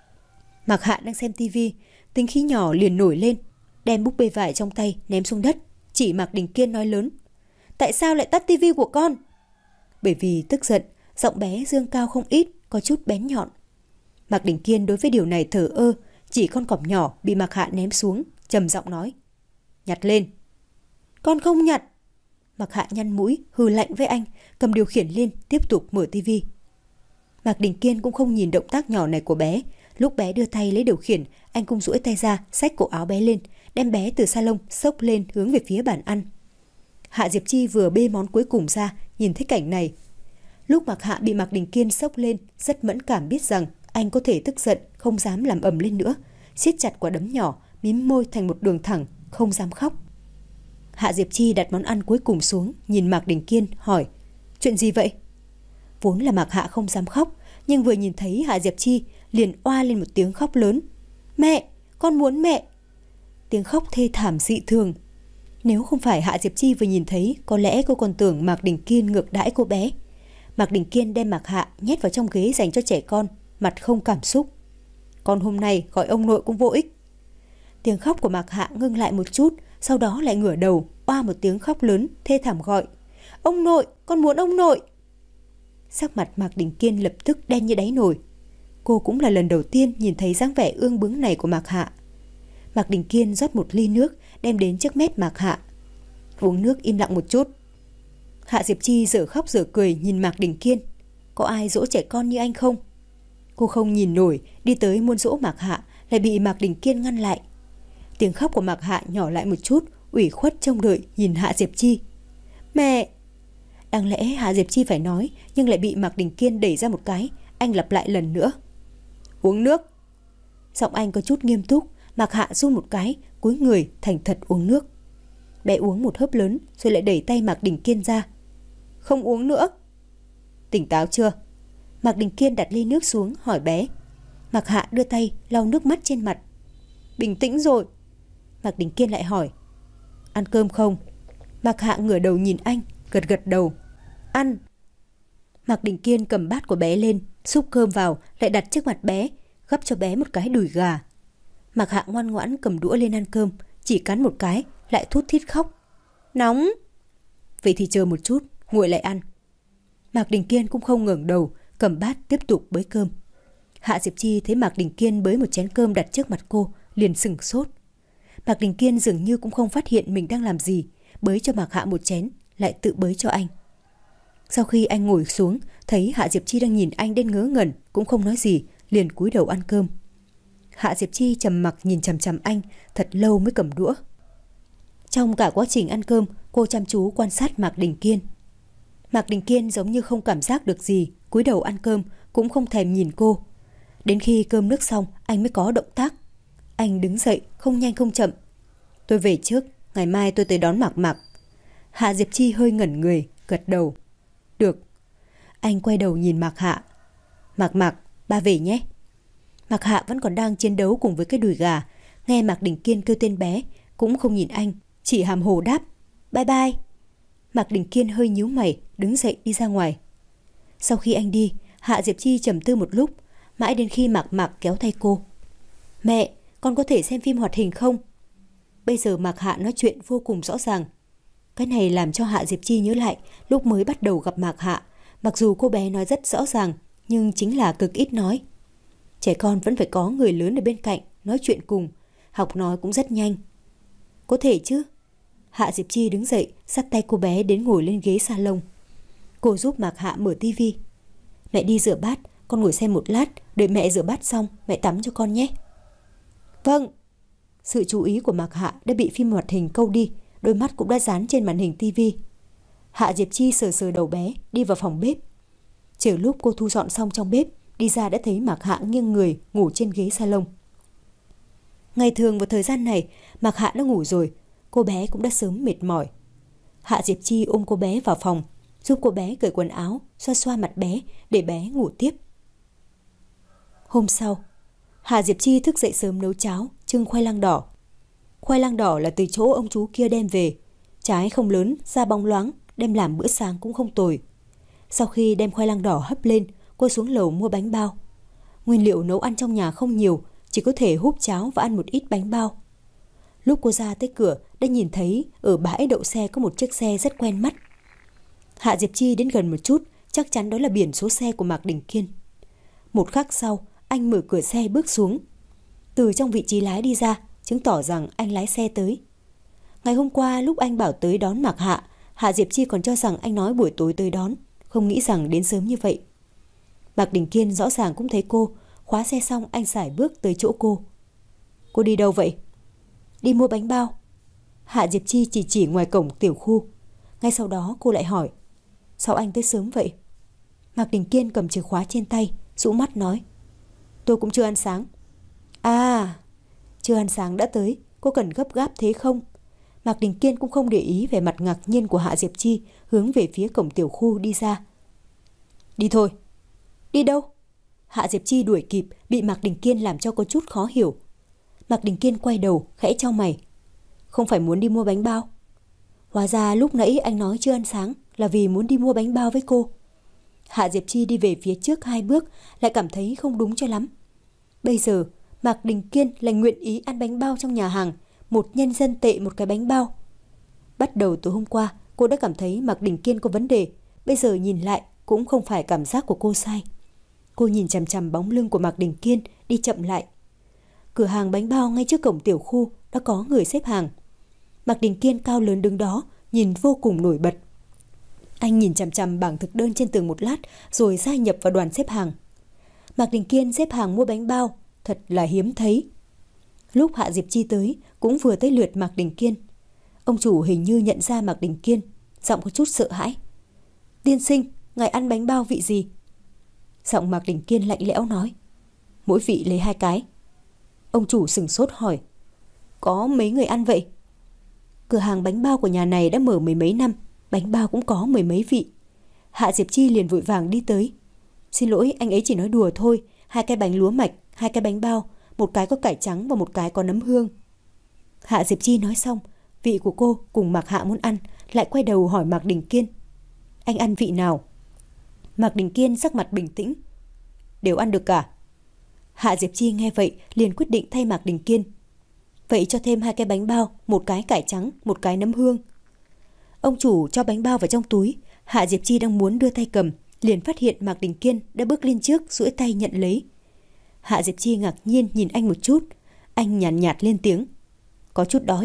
Mạc Hạ đang xem tivi, tính khí nhỏ liền nổi lên, đem búp bê vải trong tay ném xuống đất, chỉ Mạc Đình Kiên nói lớn: Tại sao lại tắt tivi của con? Bởi vì tức giận, giọng bé dương cao không ít, có chút bén nhọn. Mạc Đình Kiên đối với điều này thờ ơ, chỉ con cọp nhỏ bị Mạc Hạ ném xuống, trầm giọng nói: Nhặt lên. Con không nhặt. Mạc Hạ nhăn mũi, hừ lạnh với anh, cầm điều khiển lên, tiếp tục mở tivi. Mạc Đình Kiên cũng không nhìn động tác nhỏ này của bé. Lúc bé đưa tay lấy điều khiển, anh cũng duỗi tay ra, xách cổ áo bé lên, đem bé từ salon xốc lên hướng về phía bàn ăn. Hạ Diệp Chi vừa bê món cuối cùng ra, nhìn thấy cảnh này. Lúc Mạc Hạ bị Mạc Đình Kiên xốc lên, rất mẫn cảm biết rằng anh có thể tức giận, không dám làm ầm lên nữa, siết chặt quả đấm nhỏ, mím môi thành một đường thẳng, không dám khóc. Hạ Diệp Chi đặt món ăn cuối cùng xuống, nhìn Mạc Đình Kiên hỏi: Chuyện gì vậy? Vốn là Mạc Hạ không dám khóc, nhưng vừa nhìn thấy Hạ Diệp Chi liền oa lên một tiếng khóc lớn: Mẹ, con muốn mẹ. Tiếng khóc thê thảm dị thường. Nếu không phải Hạ Diệp Chi vừa nhìn thấy, có lẽ cô còn tưởng Mạc Đình Kiên ngược đãi cô bé. Mạc Đình Kiên đem Mạc Hạ nhét vào trong ghế dành cho trẻ con, mặt không cảm xúc: Con hôm nay gọi ông nội cũng vô ích. Tiếng khóc của Mạc Hạ ngưng lại một chút, sau đó lại ngửa đầu, oa một tiếng khóc lớn, thê thảm gọi: Ông nội, con muốn ông nội. Sắc mặt Mạc Đình Kiên lập tức đen như đáy nồi. Cô cũng là lần đầu tiên nhìn thấy dáng vẻ ương bướng này của Mạc Hạ. Mạc Đình Kiên rót một ly nước, đem đến trước mép Mạc Hạ. Uống nước im lặng một chút. Hạ Diệp Chi dở khóc dở cười nhìn Mạc Đình Kiên: Có ai dỗ trẻ con như anh không? Cô không nhìn nổi, đi tới muốn dỗ Mạc Hạ, lại bị Mạc Đình Kiên ngăn lại. Tiếng khóc của Mạc Hạ nhỏ lại một chút, ủy khuất trông đợi nhìn Hạ Diệp Chi: Mẹ. Đáng lẽ Hạ Diệp Chi phải nói, nhưng lại bị Mạc Đình Kiên đẩy ra một cái. Anh lặp lại lần nữa: Uống nước. Giọng anh có chút nghiêm túc. Mạc Hạ run một cái, cúi người thành thật uống nước. Bé uống một hớp lớn rồi lại đẩy tay Mạc Đình Kiên ra: Không uống nữa. Tỉnh táo chưa? Mạc Đình Kiên đặt ly nước xuống hỏi bé. Mạc Hạ đưa tay lau nước mắt trên mặt: Bình tĩnh rồi. Mạc Đình Kiên lại hỏi: Ăn cơm không? Mạc Hạ ngửa đầu nhìn anh, gật gật đầu: Ăn. Mạc Đình Kiên cầm bát của bé lên, xúc cơm vào, lại đặt trước mặt bé, gắp cho bé một cái đùi gà. Mạc Hạ ngoan ngoãn cầm đũa lên ăn cơm, chỉ cắn một cái, lại thút thít khóc: Nóng. Vậy thì chờ một chút, nguội lại ăn. Mạc Đình Kiên cũng không ngẩng đầu, cầm bát tiếp tục bới cơm. Hạ Diệp Chi thấy Mạc Đình Kiên bới một chén cơm đặt trước mặt cô, liền sửng sốt. Mạc Đình Kiên dường như cũng không phát hiện mình đang làm gì, bới cho Mạc Hạ một chén, lại tự bới cho anh. Sau khi anh ngồi xuống, thấy Hạ Diệp Chi đang nhìn anh đến ngớ ngẩn, cũng không nói gì, liền cúi đầu ăn cơm. Hạ Diệp Chi trầm mặc nhìn chằm chằm anh, thật lâu mới cầm đũa. Trong cả quá trình ăn cơm, cô chăm chú quan sát Mạc Đình Kiên. Mạc Đình Kiên giống như không cảm giác được gì, cúi đầu ăn cơm, cũng không thèm nhìn cô. Đến khi cơm nước xong, anh mới có động tác. Anh đứng dậy, không nhanh không chậm: Tôi về trước, ngày mai tôi tới đón Mạc Mạc. Hạ Diệp Chi hơi ngẩn người, gật đầu: Được. Anh quay đầu nhìn Mạc Hạ: Mạc Mạc, ba về nhé. Mạc Hạ vẫn còn đang chiến đấu cùng với cái đùi gà, nghe Mạc Đình Kiên kêu tên bé, cũng không nhìn anh, chỉ hàm hồ đáp: Bye bye. Mạc Đình Kiên hơi nhíu mày, đứng dậy đi ra ngoài. Sau khi anh đi, Hạ Diệp Chi trầm tư một lúc, mãi đến khi Mạc Mạc kéo tay cô: Mẹ, con có thể xem phim hoạt hình không? Bây giờ Mạc Hạ nói chuyện vô cùng rõ ràng. Cái này làm cho Hạ Diệp Chi nhớ lại lúc mới bắt đầu gặp Mạc Hạ. Mặc dù cô bé nói rất rõ ràng, nhưng chính là cực ít nói. Trẻ con vẫn phải có người lớn ở bên cạnh, nói chuyện cùng, học nói cũng rất nhanh. Có thể chứ? Hạ Diệp Chi đứng dậy, dắt tay cô bé đến ngồi lên ghế salon. Cô giúp Mạc Hạ mở tivi. Mẹ đi rửa bát, con ngồi xem một lát, đợi mẹ rửa bát xong, mẹ tắm cho con nhé. Vâng. Sự chú ý của Mạc Hạ đã bị phim hoạt hình câu đi, đôi mắt cũng đã dán trên màn hình tivi. Hạ Diệp Chi sờ sờ đầu bé, đi vào phòng bếp. Chờ lúc cô thu dọn xong trong bếp, đi ra đã thấy Mạc Hạ nghiêng người ngủ trên ghế salon. Ngày thường vào thời gian này, Mạc Hạ đã ngủ rồi, cô bé cũng đã sớm mệt mỏi. Hạ Diệp Chi ôm cô bé vào phòng, giúp cô bé cởi quần áo, xoa xoa mặt bé để bé ngủ tiếp. Hôm sau, Hạ Diệp Chi thức dậy sớm nấu cháo, trưng khoai lang đỏ. Khoai lang đỏ là từ chỗ ông chú kia đem về. Trái không lớn, da bóng loáng, đem làm bữa sáng cũng không tồi. Sau khi đem khoai lang đỏ hấp lên, cô xuống lầu mua bánh bao. Nguyên liệu nấu ăn trong nhà không nhiều, chỉ có thể húp cháo và ăn một ít bánh bao. Lúc cô ra tới cửa, đã nhìn thấy ở bãi đậu xe có một chiếc xe rất quen mắt. Hạ Diệp Chi đến gần một chút, chắc chắn đó là biển số xe của Mạc Đình Kiên. Một khắc sau, anh mở cửa xe bước xuống. Từ trong vị trí lái đi ra, chứng tỏ rằng anh lái xe tới. Ngày hôm qua lúc anh bảo tới đón Mạc Hạ, Hạ Diệp Chi còn cho rằng anh nói buổi tối tới đón, không nghĩ rằng đến sớm như vậy. Mạc Đình Kiên rõ ràng cũng thấy cô, khóa xe xong anh sải bước tới chỗ cô. Cô đi đâu vậy? Đi mua bánh bao. Hạ Diệp Chi chỉ chỉ ngoài cổng tiểu khu. Ngay sau đó cô lại hỏi, sao anh tới sớm vậy? Mạc Đình Kiên cầm chìa khóa trên tay, rũ mắt nói, tôi cũng chưa ăn sáng. À, chưa ăn sáng đã tới, cô cần gấp gáp thế không? Mạc Đình Kiên cũng không để ý về mặt ngạc nhiên của Hạ Diệp Chi, hướng về phía cổng tiểu khu đi ra. Đi thôi. Đi đâu? Hạ Diệp Chi đuổi kịp, bị Mạc Đình Kiên làm cho có chút khó hiểu. Mạc Đình Kiên quay đầu, khẽ chau mày. Không phải muốn đi mua bánh bao? Hóa ra lúc nãy anh nói chưa ăn sáng là vì muốn đi mua bánh bao với cô. Hạ Diệp Chi đi về phía trước hai bước, lại cảm thấy không đúng cho lắm. Bây giờ, Mạc Đình Kiên lại nguyện ý ăn bánh bao trong nhà hàng, một nhân dân tệ một cái bánh bao. Bắt đầu từ hôm qua, cô đã cảm thấy Mạc Đình Kiên có vấn đề. Bây giờ nhìn lại, cũng không phải cảm giác của cô sai. Cô nhìn chằm chằm bóng lưng của Mạc Đình Kiên đi chậm lại. Cửa hàng bánh bao ngay trước cổng tiểu khu đã có người xếp hàng. Mạc Đình Kiên cao lớn đứng đó, nhìn vô cùng nổi bật. Anh nhìn chằm chằm bảng thực đơn trên tường một lát rồi gia nhập vào đoàn xếp hàng. Mạc Đình Kiên xếp hàng mua bánh bao, thật là hiếm thấy. Lúc Hạ Diệp Chi tới, cũng vừa tới lượt Mạc Đình Kiên. Ông chủ hình như nhận ra Mạc Đình Kiên, giọng có chút sợ hãi. Tiên sinh, ngài ăn bánh bao vị gì? Giọng Mạc Đình Kiên lạnh lẽo nói, mỗi vị lấy hai cái. Ông chủ sửng sốt hỏi, có mấy người ăn vậy? Cửa hàng bánh bao của nhà này đã mở mười mấy năm, bánh bao cũng có mười mấy vị. Hạ Diệp Chi liền vội vàng đi tới. Xin lỗi, anh ấy chỉ nói đùa thôi, hai cái bánh lúa mạch, hai cái bánh bao, một cái có cải trắng và một cái có nấm hương. Hạ Diệp Chi nói xong, vị của cô cùng Mạc Hạ muốn ăn, lại quay đầu hỏi Mạc Đình Kiên, anh ăn vị nào? Mạc Đình Kiên sắc mặt bình tĩnh, đều ăn được cả. Hạ Diệp Chi nghe vậy liền quyết định thay Mạc Đình Kiên, vậy cho thêm hai cái bánh bao, một cái cải trắng, một cái nấm hương. Ông chủ cho bánh bao vào trong túi. Hạ Diệp Chi đang muốn đưa tay cầm, liền phát hiện Mạc Đình Kiên đã bước lên trước, duỗi tay nhận lấy. Hạ Diệp Chi ngạc nhiên nhìn anh một chút. Anh nhàn nhạt, nhạt lên tiếng, có chút đói.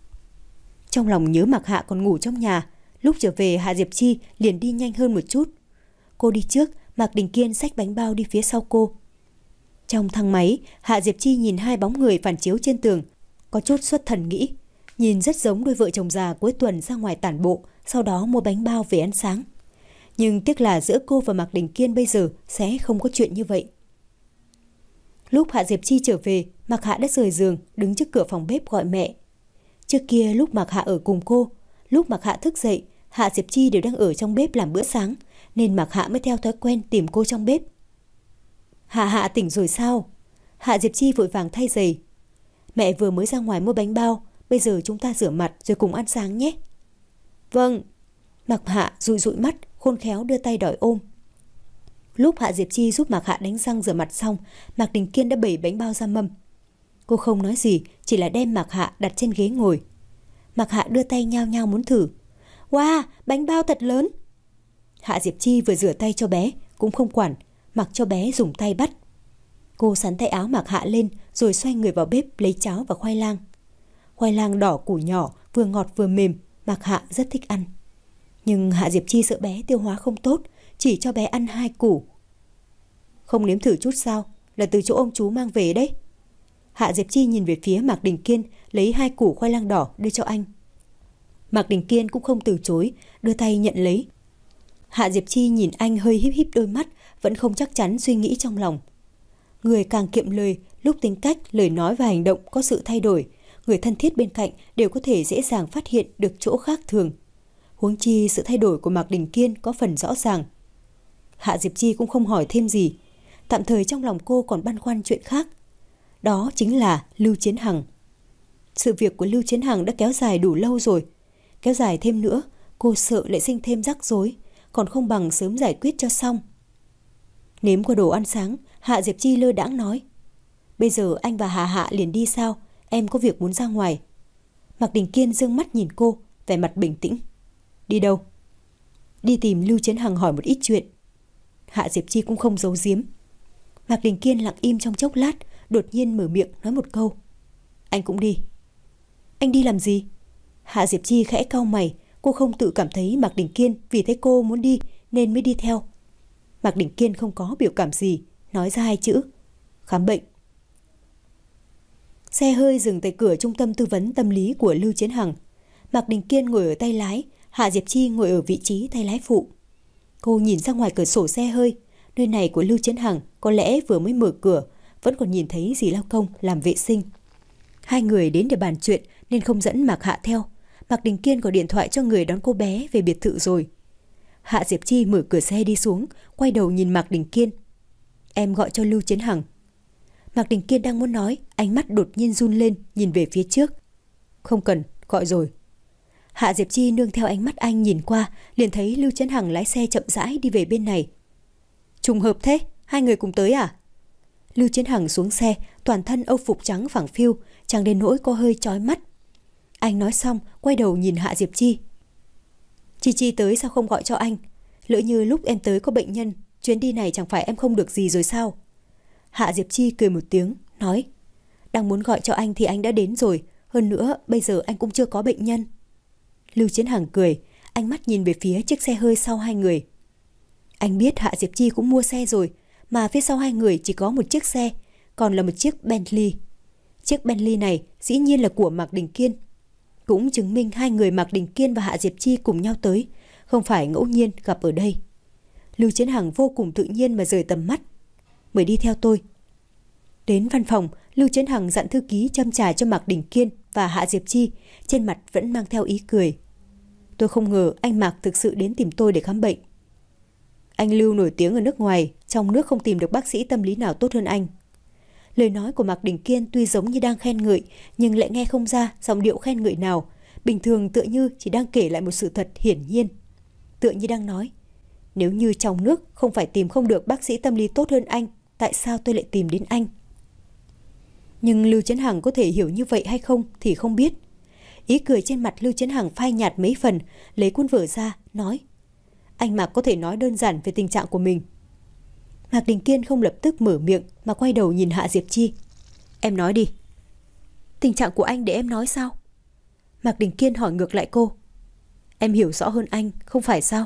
Trong lòng nhớ Mạc Hạ còn ngủ trong nhà, lúc trở về Hạ Diệp Chi liền đi nhanh hơn một chút. Cô đi trước, Mạc Đình Kiên xách bánh bao đi phía sau cô. Trong thang máy, Hạ Diệp Chi nhìn hai bóng người phản chiếu trên tường, có chút xuất thần nghĩ, nhìn rất giống đôi vợ chồng già cuối tuần ra ngoài tản bộ, sau đó mua bánh bao về ăn sáng. Nhưng tiếc là giữa cô và Mạc Đình Kiên bây giờ sẽ không có chuyện như vậy. Lúc Hạ Diệp Chi trở về, Mạc Hạ đã rời giường, đứng trước cửa phòng bếp gọi mẹ. Trước kia lúc Mạc Hạ ở cùng cô, lúc Mạc Hạ thức dậy, Hạ Diệp Chi đều đang ở trong bếp làm bữa sáng, nên Mạc Hạ mới theo thói quen tìm cô trong bếp. Hạ Hạ tỉnh rồi sao? Hạ Diệp Chi vội vàng thay giày. Mẹ vừa mới ra ngoài mua bánh bao, bây giờ chúng ta rửa mặt rồi cùng ăn sáng nhé. Vâng. Mạc Hạ dụi dụi mắt, khôn khéo đưa tay đòi ôm. Lúc Hạ Diệp Chi giúp Mạc Hạ đánh răng rửa mặt xong, Mạc Đình Kiên đã bày bánh bao ra mâm. Cô không nói gì, chỉ là đem Mạc Hạ đặt trên ghế ngồi. Mạc Hạ đưa tay nhao nhao muốn thử. Wow, bánh bao thật lớn. Hạ Diệp Chi vừa rửa tay cho bé, cũng không quản, mặc cho bé dùng tay bắt. Cô sắn tay áo Mạc Hạ lên, rồi xoay người vào bếp lấy cháo và khoai lang. Khoai lang đỏ củ nhỏ, vừa ngọt vừa mềm, Mạc Hạ rất thích ăn. Nhưng Hạ Diệp Chi sợ bé tiêu hóa không tốt, chỉ cho bé ăn hai củ. Không nếm thử chút sao, là từ chỗ ông chú mang về đấy. Hạ Diệp Chi nhìn về phía Mạc Đình Kiên, lấy hai củ khoai lang đỏ đưa cho anh. Mạc Đình Kiên cũng không từ chối, đưa tay nhận lấy. Hạ Diệp Chi nhìn anh hơi híp híp đôi mắt, vẫn không chắc chắn suy nghĩ trong lòng. Người càng kiệm lời, lúc tính cách, lời nói và hành động có sự thay đổi, người thân thiết bên cạnh đều có thể dễ dàng phát hiện được chỗ khác thường. Huống chi sự thay đổi của Mạc Đình Kiên có phần rõ ràng. Hạ Diệp Chi cũng không hỏi thêm gì. Tạm thời trong lòng cô còn băn khoăn chuyện khác. Đó chính là Lưu Chiến Hằng. Sự việc của Lưu Chiến Hằng đã kéo dài đủ lâu rồi. Kéo dài thêm nữa, cô sợ lại sinh thêm rắc rối, còn không bằng sớm giải quyết cho xong. Nếm qua đồ ăn sáng, Hạ Diệp Chi lơ đãng nói: Bây giờ anh và Hà Hạ liền đi sao? Em có việc muốn ra ngoài. Mạc Đình Kiên dương mắt nhìn cô, vẻ mặt bình tĩnh. Đi đâu? Đi tìm Lưu Chiến Hằng hỏi một ít chuyện. Hạ Diệp Chi cũng không giấu giếm. Mạc Đình Kiên lặng im trong chốc lát, đột nhiên mở miệng nói một câu: Anh cũng đi. Anh đi làm gì? Hạ Diệp Chi khẽ cau mày. Cô không tự cảm thấy Mạc Đình Kiên vì thấy cô muốn đi nên mới đi theo. Mạc Đình Kiên không có biểu cảm gì, nói ra hai chữ: khám bệnh. Xe hơi dừng tại cửa trung tâm tư vấn tâm lý của Lưu Chiến Hằng. Mạc Đình Kiên ngồi ở tay lái, Hạ Diệp Chi ngồi ở vị trí tay lái phụ. Cô nhìn ra ngoài cửa sổ xe hơi. Nơi này của Lưu Chiến Hằng có lẽ vừa mới mở cửa, vẫn còn nhìn thấy dì lao công làm vệ sinh. Hai người đến để bàn chuyện nên không dẫn Mạc Hạ theo. Mạc Đình Kiên gọi điện thoại cho người đón cô bé về biệt thự rồi. Hạ Diệp Chi mở cửa xe đi xuống, quay đầu nhìn Mạc Đình Kiên. Em gọi cho Lưu Chiến Hằng. Mạc Đình Kiên đang muốn nói, ánh mắt đột nhiên run lên, nhìn về phía trước. Không cần, gọi rồi. Hạ Diệp Chi nương theo ánh mắt anh nhìn qua, liền thấy Lưu Chiến Hằng lái xe chậm rãi đi về bên này. Trùng hợp thế, hai người cùng tới à? Lưu Chiến Hằng xuống xe, toàn thân âu phục trắng phẳng phiu, chẳng đến nỗi có hơi chói mắt. Anh nói xong, quay đầu nhìn Hạ Diệp Chi. Chi Chi tới sao không gọi cho anh? Lỡ như lúc em tới có bệnh nhân, chuyến đi này chẳng phải em không được gì rồi sao? Hạ Diệp Chi cười một tiếng, nói: Đang muốn gọi cho anh thì anh đã đến rồi. Hơn nữa, bây giờ anh cũng chưa có bệnh nhân. Lưu Chiến Hằng cười, ánh mắt nhìn về phía chiếc xe hơi sau hai người. Anh biết Hạ Diệp Chi cũng mua xe rồi, mà phía sau hai người chỉ có một chiếc xe, còn là một chiếc Bentley. Chiếc Bentley này dĩ nhiên là của Mạc Đình Kiên. Cũng chứng minh hai người Mạc Đình Kiên và Hạ Diệp Chi cùng nhau tới, không phải ngẫu nhiên gặp ở đây. Lưu Chiến Hằng vô cùng tự nhiên mà rời tầm mắt. Mời đi theo tôi. Đến văn phòng, Lưu Chiến Hằng dặn thư ký châm trà cho Mạc Đình Kiên và Hạ Diệp Chi, trên mặt vẫn mang theo ý cười. Tôi không ngờ anh Mạc thực sự đến tìm tôi để khám bệnh. Anh Lưu nổi tiếng ở nước ngoài, trong nước không tìm được bác sĩ tâm lý nào tốt hơn anh. Lời nói của Mạc Đình Kiên tuy giống như đang khen ngợi, nhưng lại nghe không ra giọng điệu khen ngợi nào. Bình thường tựa như chỉ đang kể lại một sự thật hiển nhiên. Tựa như đang nói: Nếu như trong nước không phải tìm không được bác sĩ tâm lý tốt hơn anh, tại sao tôi lại tìm đến anh? Nhưng Lưu Chiến Hằng có thể hiểu như vậy hay không thì không biết. Ý cười trên mặt Lưu Chiến Hằng phai nhạt mấy phần, lấy cuốn vở ra, nói: Anh Mạc có thể nói đơn giản về tình trạng của mình. Mạc Đình Kiên không lập tức mở miệng mà quay đầu nhìn Hạ Diệp Chi. Em nói đi. Tình trạng của anh để em nói sao? Mạc Đình Kiên hỏi ngược lại cô. Em hiểu rõ hơn anh, không phải sao?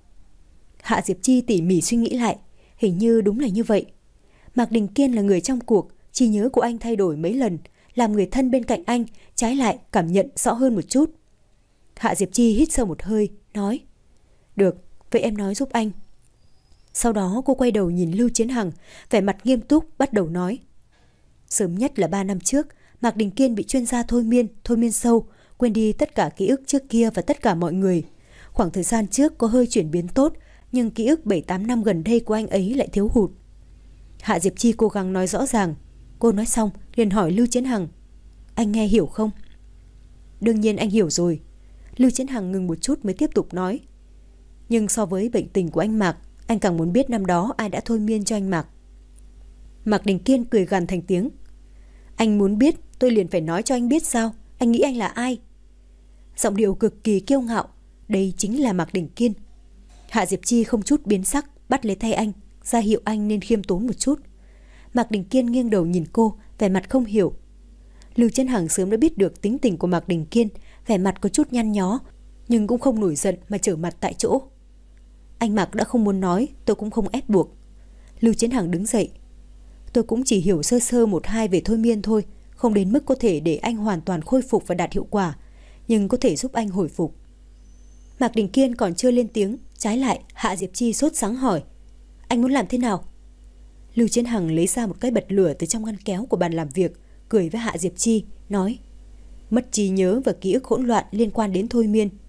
Hạ Diệp Chi tỉ mỉ suy nghĩ lại, hình như đúng là như vậy. Mạc Đình Kiên là người trong cuộc, trí nhớ của anh thay đổi mấy lần, làm người thân bên cạnh anh trái lại cảm nhận rõ hơn một chút. Hạ Diệp Chi hít sâu một hơi, nói: Được, vậy em nói giúp anh. Sau đó cô quay đầu nhìn Lưu Chiến Hằng, vẻ mặt nghiêm túc bắt đầu nói. Sớm nhất là ba năm trước, Mạc Đình Kiên bị chuyên gia thôi miên, thôi miên sâu, quên đi tất cả ký ức trước kia và tất cả mọi người. Khoảng thời gian trước có hơi chuyển biến tốt, nhưng ký ức bảy tám năm gần đây của anh ấy lại thiếu hụt. Hạ Diệp Chi cố gắng nói rõ ràng. Cô nói xong liền hỏi Lưu Chiến Hằng: Anh nghe hiểu không? Đương nhiên anh hiểu rồi. Lưu Chiến Hằng ngừng một chút mới tiếp tục nói. Nhưng so với bệnh tình của anh Mạc, anh càng muốn biết năm đó ai đã thôi miên cho anh Mạc. Mạc Đình Kiên cười gằn thành tiếng. Anh muốn biết tôi liền phải nói cho anh biết sao? Anh nghĩ anh là ai? Giọng điệu cực kỳ kiêu ngạo. Đây chính là Mạc Đình Kiên. Hạ Diệp Chi không chút biến sắc, bắt lấy tay anh, ra hiệu anh nên khiêm tốn một chút. Mạc Đình Kiên nghiêng đầu nhìn cô, vẻ mặt không hiểu. Lưu Chiến Hằng sớm đã biết được tính tình của Mạc Đình Kiên, vẻ mặt có chút nhăn nhó, nhưng cũng không nổi giận mà trở mặt tại chỗ. Anh Mạc đã không muốn nói, tôi cũng không ép buộc. Lưu Chiến Hằng đứng dậy. Tôi cũng chỉ hiểu sơ sơ một hai về thôi miên thôi, không đến mức có thể để anh hoàn toàn khôi phục và đạt hiệu quả, nhưng có thể giúp anh hồi phục. Mạc Đình Kiên còn chưa lên tiếng, trái lại Hạ Diệp Chi sốt sắng hỏi: Anh muốn làm thế nào? Lưu Chiến Hằng lấy ra một cái bật lửa từ trong ngăn kéo của bàn làm việc, cười với Hạ Diệp Chi, nói: Mất trí nhớ và ký ức hỗn loạn liên quan đến thôi miên,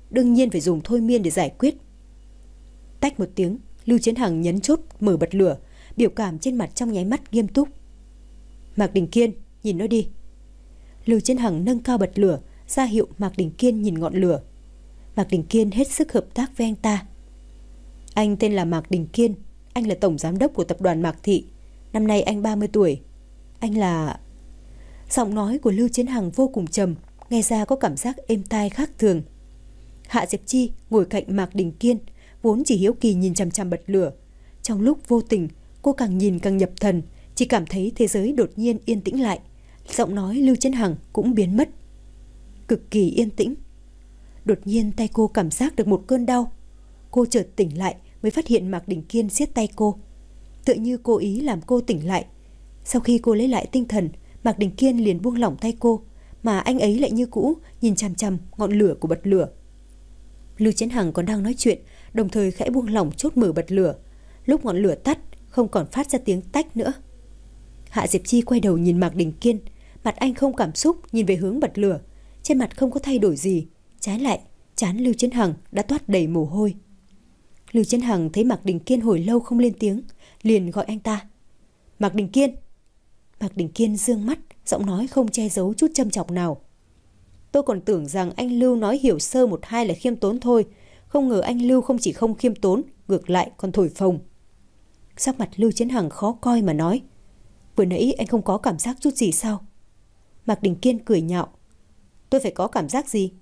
đương nhiên phải dùng thôi miên để giải quyết. Tách một tiếng, Lưu Chiến Hằng nhấn chốt mở bật lửa, biểu cảm trên mặt trong nháy mắt nghiêm túc. Mạc Đình Kiên, nhìn nó đi. Lưu Chiến Hằng nâng cao bật lửa, ra hiệu Mạc Đình Kiên nhìn ngọn lửa. Mạc Đình Kiên hết sức hợp tác với anh ta. Anh tên là Mạc Đình Kiên, anh là tổng giám đốc của tập đoàn Mạc Thị. Năm nay anh ba mươi tuổi. Anh là... Giọng nói của Lưu Chiến Hằng vô cùng trầm, nghe ra có cảm giác êm tai khác thường. Hạ Diệp Chi ngồi cạnh Mạc Đình Kiên, vốn chỉ hiếu kỳ nhìn chằm chằm bật lửa. Trong lúc vô tình, cô càng nhìn càng nhập thần, chỉ cảm thấy thế giới đột nhiên yên tĩnh lại. Giọng nói Lưu Chiến Hằng cũng biến mất. Cực kỳ yên tĩnh. Đột nhiên tay cô cảm giác được một cơn đau. Cô chợt tỉnh lại mới phát hiện Mạc Đình Kiên siết tay cô, tựa như cố ý làm cô tỉnh lại. Sau khi cô lấy lại tinh thần, Mạc Đình Kiên liền buông lỏng tay cô, mà anh ấy lại như cũ nhìn chằm chằm ngọn lửa của bật lửa. Lưu Chiến Hằng còn đang nói chuyện, đồng thời khẽ buông lỏng chốt mở bật lửa. Lúc ngọn lửa tắt, không còn phát ra tiếng tách nữa. Hạ Diệp Chi quay đầu nhìn Mạc Đình Kiên, mặt anh không cảm xúc, nhìn về hướng bật lửa, trên mặt không có thay đổi gì. Trái lại, trán Lưu Chiến Hằng đã toát đầy mồ hôi. Lưu Chiến Hằng thấy Mạc Đình Kiên hồi lâu không lên tiếng, liền gọi anh ta. Mạc Đình Kiên. Mạc Đình Kiên dương mắt, giọng nói không che giấu chút châm chọc nào. Tôi còn tưởng rằng anh Lưu nói hiểu sơ một hai là khiêm tốn thôi, không ngờ anh Lưu không chỉ không khiêm tốn, ngược lại còn thổi phồng. Sắc mặt Lưu Chiến Hằng khó coi mà nói. Vừa nãy anh không có cảm giác chút gì sao? Mạc Đình Kiên cười nhạo. Tôi phải có cảm giác gì?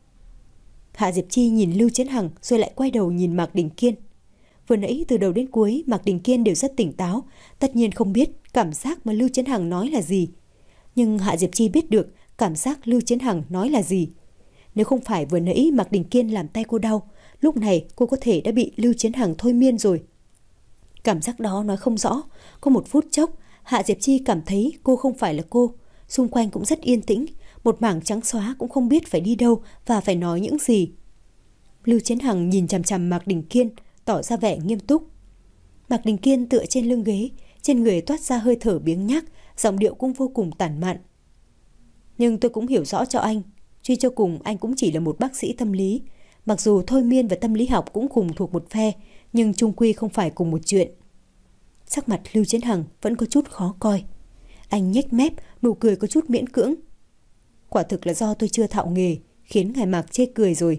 Hạ Diệp Chi nhìn Lưu Chiến Hằng rồi lại quay đầu nhìn Mạc Đình Kiên. Vừa nãy từ đầu đến cuối Mạc Đình Kiên đều rất tỉnh táo, tất nhiên không biết cảm giác mà Lưu Chiến Hằng nói là gì. Nhưng Hạ Diệp Chi biết được cảm giác Lưu Chiến Hằng nói là gì. Nếu không phải vừa nãy Mạc Đình Kiên làm tay cô đau, lúc này cô có thể đã bị Lưu Chiến Hằng thôi miên rồi. Cảm giác đó nói không rõ. Có một phút chốc, Hạ Diệp Chi cảm thấy cô không phải là cô. Xung quanh cũng rất yên tĩnh, một mảng trắng xóa cũng không biết phải đi đâu và phải nói những gì. Lưu Chiến Hằng nhìn chằm chằm Mạc Đình Kiên, tỏ ra vẻ nghiêm túc. Mạc Đình Kiên tựa trên lưng ghế, trên người toát ra hơi thở biếng nhác, giọng điệu cũng vô cùng tản mạn. Nhưng tôi cũng hiểu rõ cho anh, truy cho cùng anh cũng chỉ là một bác sĩ tâm lý. Mặc dù thôi miên và tâm lý học cũng cùng thuộc một phe, nhưng chung quy không phải cùng một chuyện. Sắc mặt Lưu Chiến Hằng vẫn có chút khó coi. Anh nhếch mép, nụ cười có chút miễn cưỡng. Quả thực là do tôi chưa thạo nghề, khiến ngài Mạc chê cười rồi.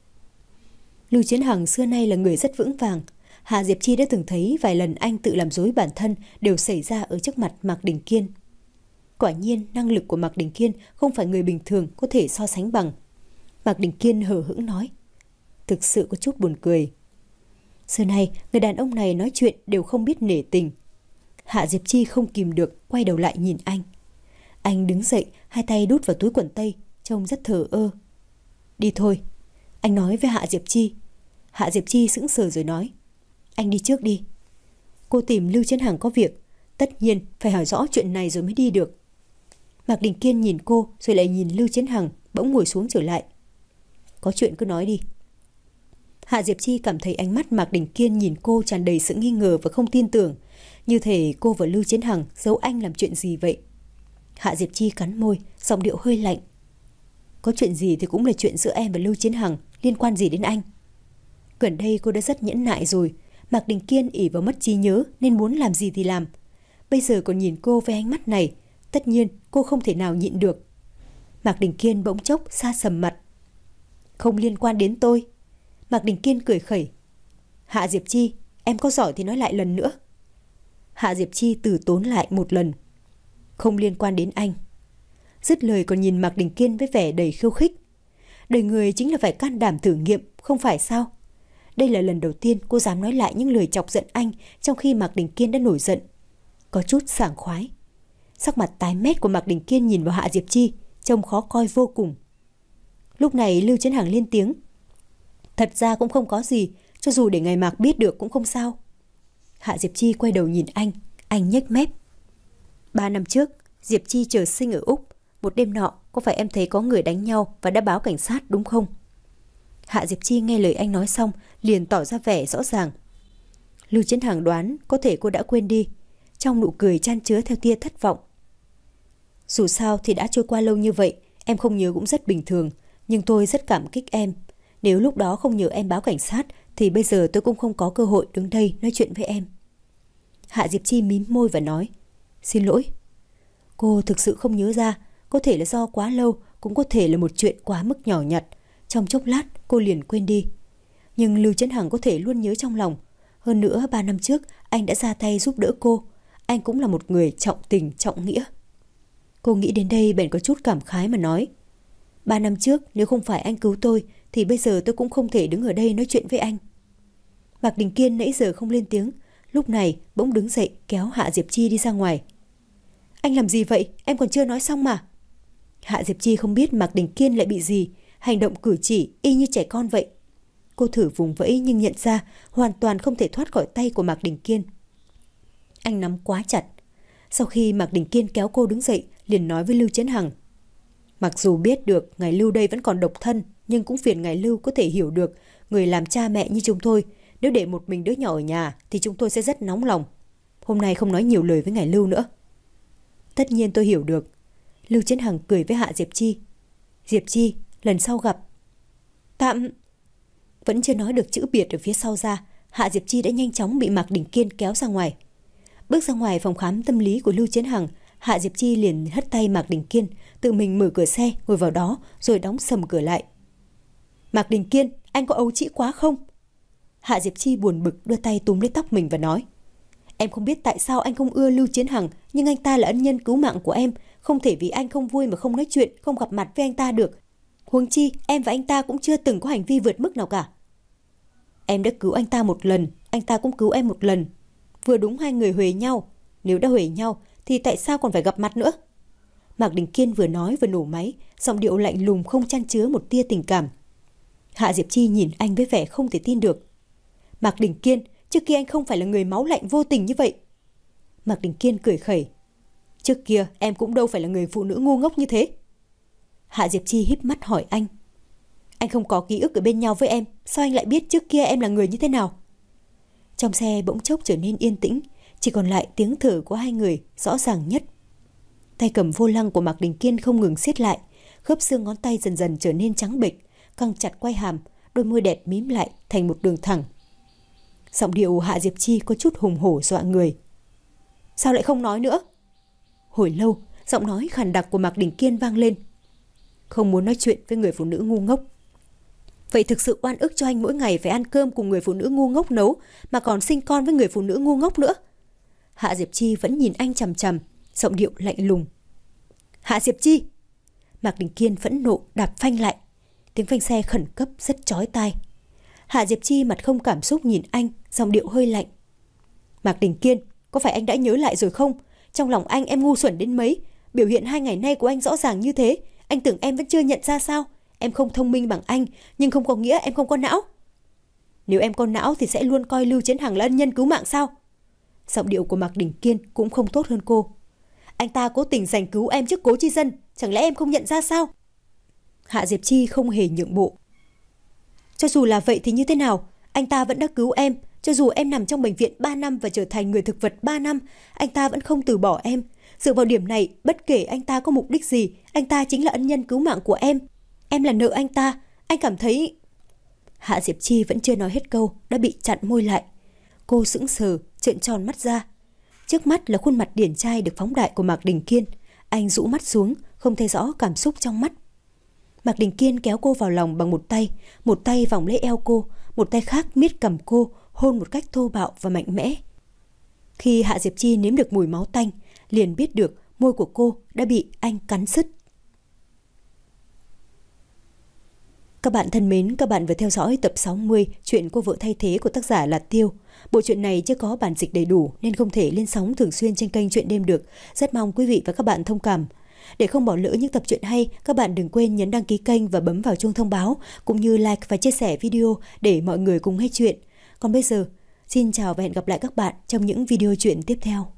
Lưu Chiến Hằng xưa nay là người rất vững vàng. Hạ Diệp Chi đã từng thấy vài lần anh tự làm dối bản thân đều xảy ra ở trước mặt Mạc Đình Kiên. Quả nhiên năng lực của Mạc Đình Kiên không phải người bình thường có thể so sánh bằng. Mạc Đình Kiên hờ hững nói. Thực sự có chút buồn cười. Xưa nay người đàn ông này nói chuyện đều không biết nể tình. Hạ Diệp Chi không kìm được, quay đầu lại nhìn anh. Anh đứng dậy, hai tay đút vào túi quần tây, trông rất thờ ơ. Đi thôi, anh nói với Hạ Diệp Chi. Hạ Diệp Chi sững sờ rồi nói. Anh đi trước đi. Cô tìm Lưu Chiến Hằng có việc, tất nhiên phải hỏi rõ chuyện này rồi mới đi được. Mạc Đình Kiên nhìn cô rồi lại nhìn Lưu Chiến Hằng, bỗng ngồi xuống trở lại. Có chuyện cứ nói đi. Hạ Diệp Chi cảm thấy ánh mắt Mạc Đình Kiên nhìn cô tràn đầy sự nghi ngờ và không tin tưởng, như thể cô và Lưu Chiến Hằng giấu anh làm chuyện gì vậy. Hạ Diệp Chi cắn môi, giọng điệu hơi lạnh. Có chuyện gì thì cũng là chuyện giữa em và Lưu Chiến Hằng, liên quan gì đến anh? Gần đây cô đã rất nhẫn nại rồi. Mạc Đình Kiên ỷ vào mất trí nhớ nên muốn làm gì thì làm. Bây giờ còn nhìn cô với ánh mắt này, tất nhiên cô không thể nào nhịn được. Mạc Đình Kiên bỗng chốc xa sầm mặt. Không liên quan đến tôi. Mạc Đình Kiên cười khẩy. Hạ Diệp Chi, em có giỏi thì nói lại lần nữa. Hạ Diệp Chi từ tốn lại một lần. Không liên quan đến anh. Dứt lời còn nhìn Mạc Đình Kiên với vẻ đầy khiêu khích. Đời người chính là phải can đảm thử nghiệm, không phải sao? Đây là lần đầu tiên cô dám nói lại những lời chọc giận anh trong khi Mạc Đình Kiên đã nổi giận. Có chút sảng khoái. Sắc mặt tái mét của Mạc Đình Kiên nhìn vào Hạ Diệp Chi, trông khó coi vô cùng. Lúc này Lưu Chiến Hằng lên tiếng. Thật ra cũng không có gì, cho dù để ngài Mạc biết được cũng không sao. Hạ Diệp Chi quay đầu nhìn anh, anh nhếch mép. Ba năm trước, Diệp Chi chờ sinh ở Úc. Một đêm nọ, có phải em thấy có người đánh nhau và đã báo cảnh sát đúng không? Hạ Diệp Chi nghe lời anh nói xong, liền tỏ ra vẻ rõ ràng. Lưu Chiến Hằng đoán có thể cô đã quên đi. Trong nụ cười chan chứa theo tia thất vọng. Dù sao thì đã trôi qua lâu như vậy, em không nhớ cũng rất bình thường. Nhưng tôi rất cảm kích em. Nếu lúc đó không nhờ em báo cảnh sát thì bây giờ tôi cũng không có cơ hội đứng đây nói chuyện với em. Hạ Diệp Chi mím môi và nói, xin lỗi. Cô thực sự không nhớ ra, có thể là do quá lâu, cũng có thể là một chuyện quá mức nhỏ nhặt. Trong chốc lát cô liền quên đi. Nhưng Lưu Chấn Hằng có thể luôn nhớ trong lòng. Hơn nữa ba năm trước anh đã ra tay giúp đỡ cô. Anh cũng là một người trọng tình trọng nghĩa. Cô nghĩ đến đây bèn có chút cảm khái mà nói, ba năm trước nếu không phải anh cứu tôi thì bây giờ tôi cũng không thể đứng ở đây nói chuyện với anh. Mạc Đình Kiên nãy giờ không lên tiếng, lúc này bỗng đứng dậy kéo Hạ Diệp Chi đi ra ngoài. Anh làm gì vậy? Em còn chưa nói xong mà. Hạ Diệp Chi không biết Mạc Đình Kiên lại bị gì, hành động cử chỉ y như trẻ con vậy. Cô thử vùng vẫy nhưng nhận ra hoàn toàn không thể thoát khỏi tay của Mạc Đình Kiên. Anh nắm quá chặt. Sau khi Mạc Đình Kiên kéo cô đứng dậy, liền nói với Lưu Chấn Hằng, mặc dù biết được ngài Lưu đây vẫn còn độc thân, nhưng cũng phiền ngài Lưu có thể hiểu được người làm cha mẹ như chúng tôi, nếu để một mình đứa nhỏ ở nhà thì chúng tôi sẽ rất nóng lòng. Hôm nay không nói nhiều lời với ngài Lưu nữa. Tất nhiên tôi hiểu được. Lưu Chấn Hằng cười với Hạ Diệp Chi. Diệp Chi, lần sau gặp. Tạm... Vẫn chưa nói được chữ biệt ở phía sau ra, Hạ Diệp Chi đã nhanh chóng bị Mạc Đình Kiên kéo ra ngoài. Bước ra ngoài phòng khám tâm lý của Lưu Chấn Hằng, Hạ Diệp Chi liền hất tay Mạc Đình Kiên, tự mình mở cửa xe, ngồi vào đó, rồi đóng sầm cửa lại. Mạc Đình Kiên, anh có ấu trĩ quá không? Hạ Diệp Chi buồn bực đưa tay túm lấy tóc mình và nói, em không biết tại sao anh không ưa Lưu Chấn Hằng, nhưng anh ta là ân nhân cứu mạng của em, không thể vì anh không vui mà không nói chuyện, không gặp mặt với anh ta được. Huống chi, em và anh ta cũng chưa từng có hành vi vượt mức nào cả. Em đã cứu anh ta một lần, anh ta cũng cứu em một lần. Vừa đúng hai người huề nhau. Nếu đã huề nhau thì tại sao còn phải gặp mặt nữa? Mạc Đình Kiên vừa nói vừa nổ máy, giọng điệu lạnh lùng không chan chứa một tia tình cảm. Hạ Diệp Chi nhìn anh với vẻ không thể tin được. Mạc Đình Kiên, trước kia anh không phải là người máu lạnh vô tình như vậy. Mạc Đình Kiên cười khẩy. Trước kia em cũng đâu phải là người phụ nữ ngu ngốc như thế. Hạ Diệp Chi híp mắt hỏi anh. Anh không có ký ức ở bên nhau với em, sao anh lại biết trước kia em là người như thế nào? Trong xe bỗng chốc trở nên yên tĩnh, chỉ còn lại tiếng thở của hai người rõ ràng nhất. Tay cầm vô lăng của Mạc Đình Kiên không ngừng siết lại, khớp xương ngón tay dần dần trở nên trắng bệch, căng chặt quai hàm, đôi môi đẹp mím lại thành một đường thẳng. Giọng điệu Hạ Diệp Chi có chút hùng hổ dọa người. Sao lại không nói nữa? Hồi lâu, giọng nói khàn đặc của Mạc Đình Kiên vang lên. Không muốn nói chuyện với người phụ nữ ngu ngốc. Vậy thực sự oan ức cho anh mỗi ngày phải ăn cơm cùng người phụ nữ ngu ngốc nấu, mà còn sinh con với người phụ nữ ngu ngốc nữa. Hạ Diệp Chi vẫn nhìn anh chằm chằm, giọng điệu lạnh lùng. Hạ Diệp Chi! Mạc Đình Kiên phẫn nộ đạp phanh lại. Tiếng phanh xe khẩn cấp rất chói tai. Hạ Diệp Chi mặt không cảm xúc nhìn anh, giọng điệu hơi lạnh. Mạc Đình Kiên, có phải anh đã nhớ lại rồi không? Trong lòng anh em ngu xuẩn đến mấy? Biểu hiện hai ngày nay của anh rõ ràng như thế, anh tưởng em vẫn chưa nhận ra sao? Em không thông minh bằng anh, nhưng không có nghĩa em không có não. Nếu em có não thì sẽ luôn coi Lưu Chấn Hằng là ân nhân cứu mạng sao? Giọng điệu của Mạc Đình Kiên cũng không tốt hơn cô. Anh ta cố tình giành cứu em trước Cố Chi Dân, chẳng lẽ em không nhận ra sao? Hạ Diệp Chi không hề nhượng bộ. Cho dù là vậy thì như thế nào, anh ta vẫn đã cứu em. Cho dù em nằm trong bệnh viện ba năm và trở thành người thực vật ba năm, anh ta vẫn không từ bỏ em. Dựa vào điểm này, bất kể anh ta có mục đích gì, anh ta chính là ân nhân cứu mạng của em. Em là nợ anh ta, anh cảm thấy... Hạ Diệp Chi vẫn chưa nói hết câu, đã bị chặn môi lại. Cô sững sờ, trợn tròn mắt ra. Trước mắt là khuôn mặt điển trai được phóng đại của Mạc Đình Kiên. Anh rũ mắt xuống, không thấy rõ cảm xúc trong mắt. Mạc Đình Kiên kéo cô vào lòng bằng một tay, một tay vòng lấy eo cô, một tay khác miết cầm cô, hôn một cách thô bạo và mạnh mẽ. Khi Hạ Diệp Chi nếm được mùi máu tanh, liền biết được môi của cô đã bị anh cắn sứt. Các bạn thân mến, các bạn vừa theo dõi tập sáu mươi Chuyện Cô Vợ Thay Thế của tác giả là Tiêu. Bộ truyện này chưa có bản dịch đầy đủ nên không thể lên sóng thường xuyên trên kênh Chuyện Đêm được. Rất mong quý vị và các bạn thông cảm. Để không bỏ lỡ những tập truyện hay, các bạn đừng quên nhấn đăng ký kênh và bấm vào chuông thông báo, cũng như like và chia sẻ video để mọi người cùng nghe chuyện. Còn bây giờ, xin chào và hẹn gặp lại các bạn trong những video truyện tiếp theo.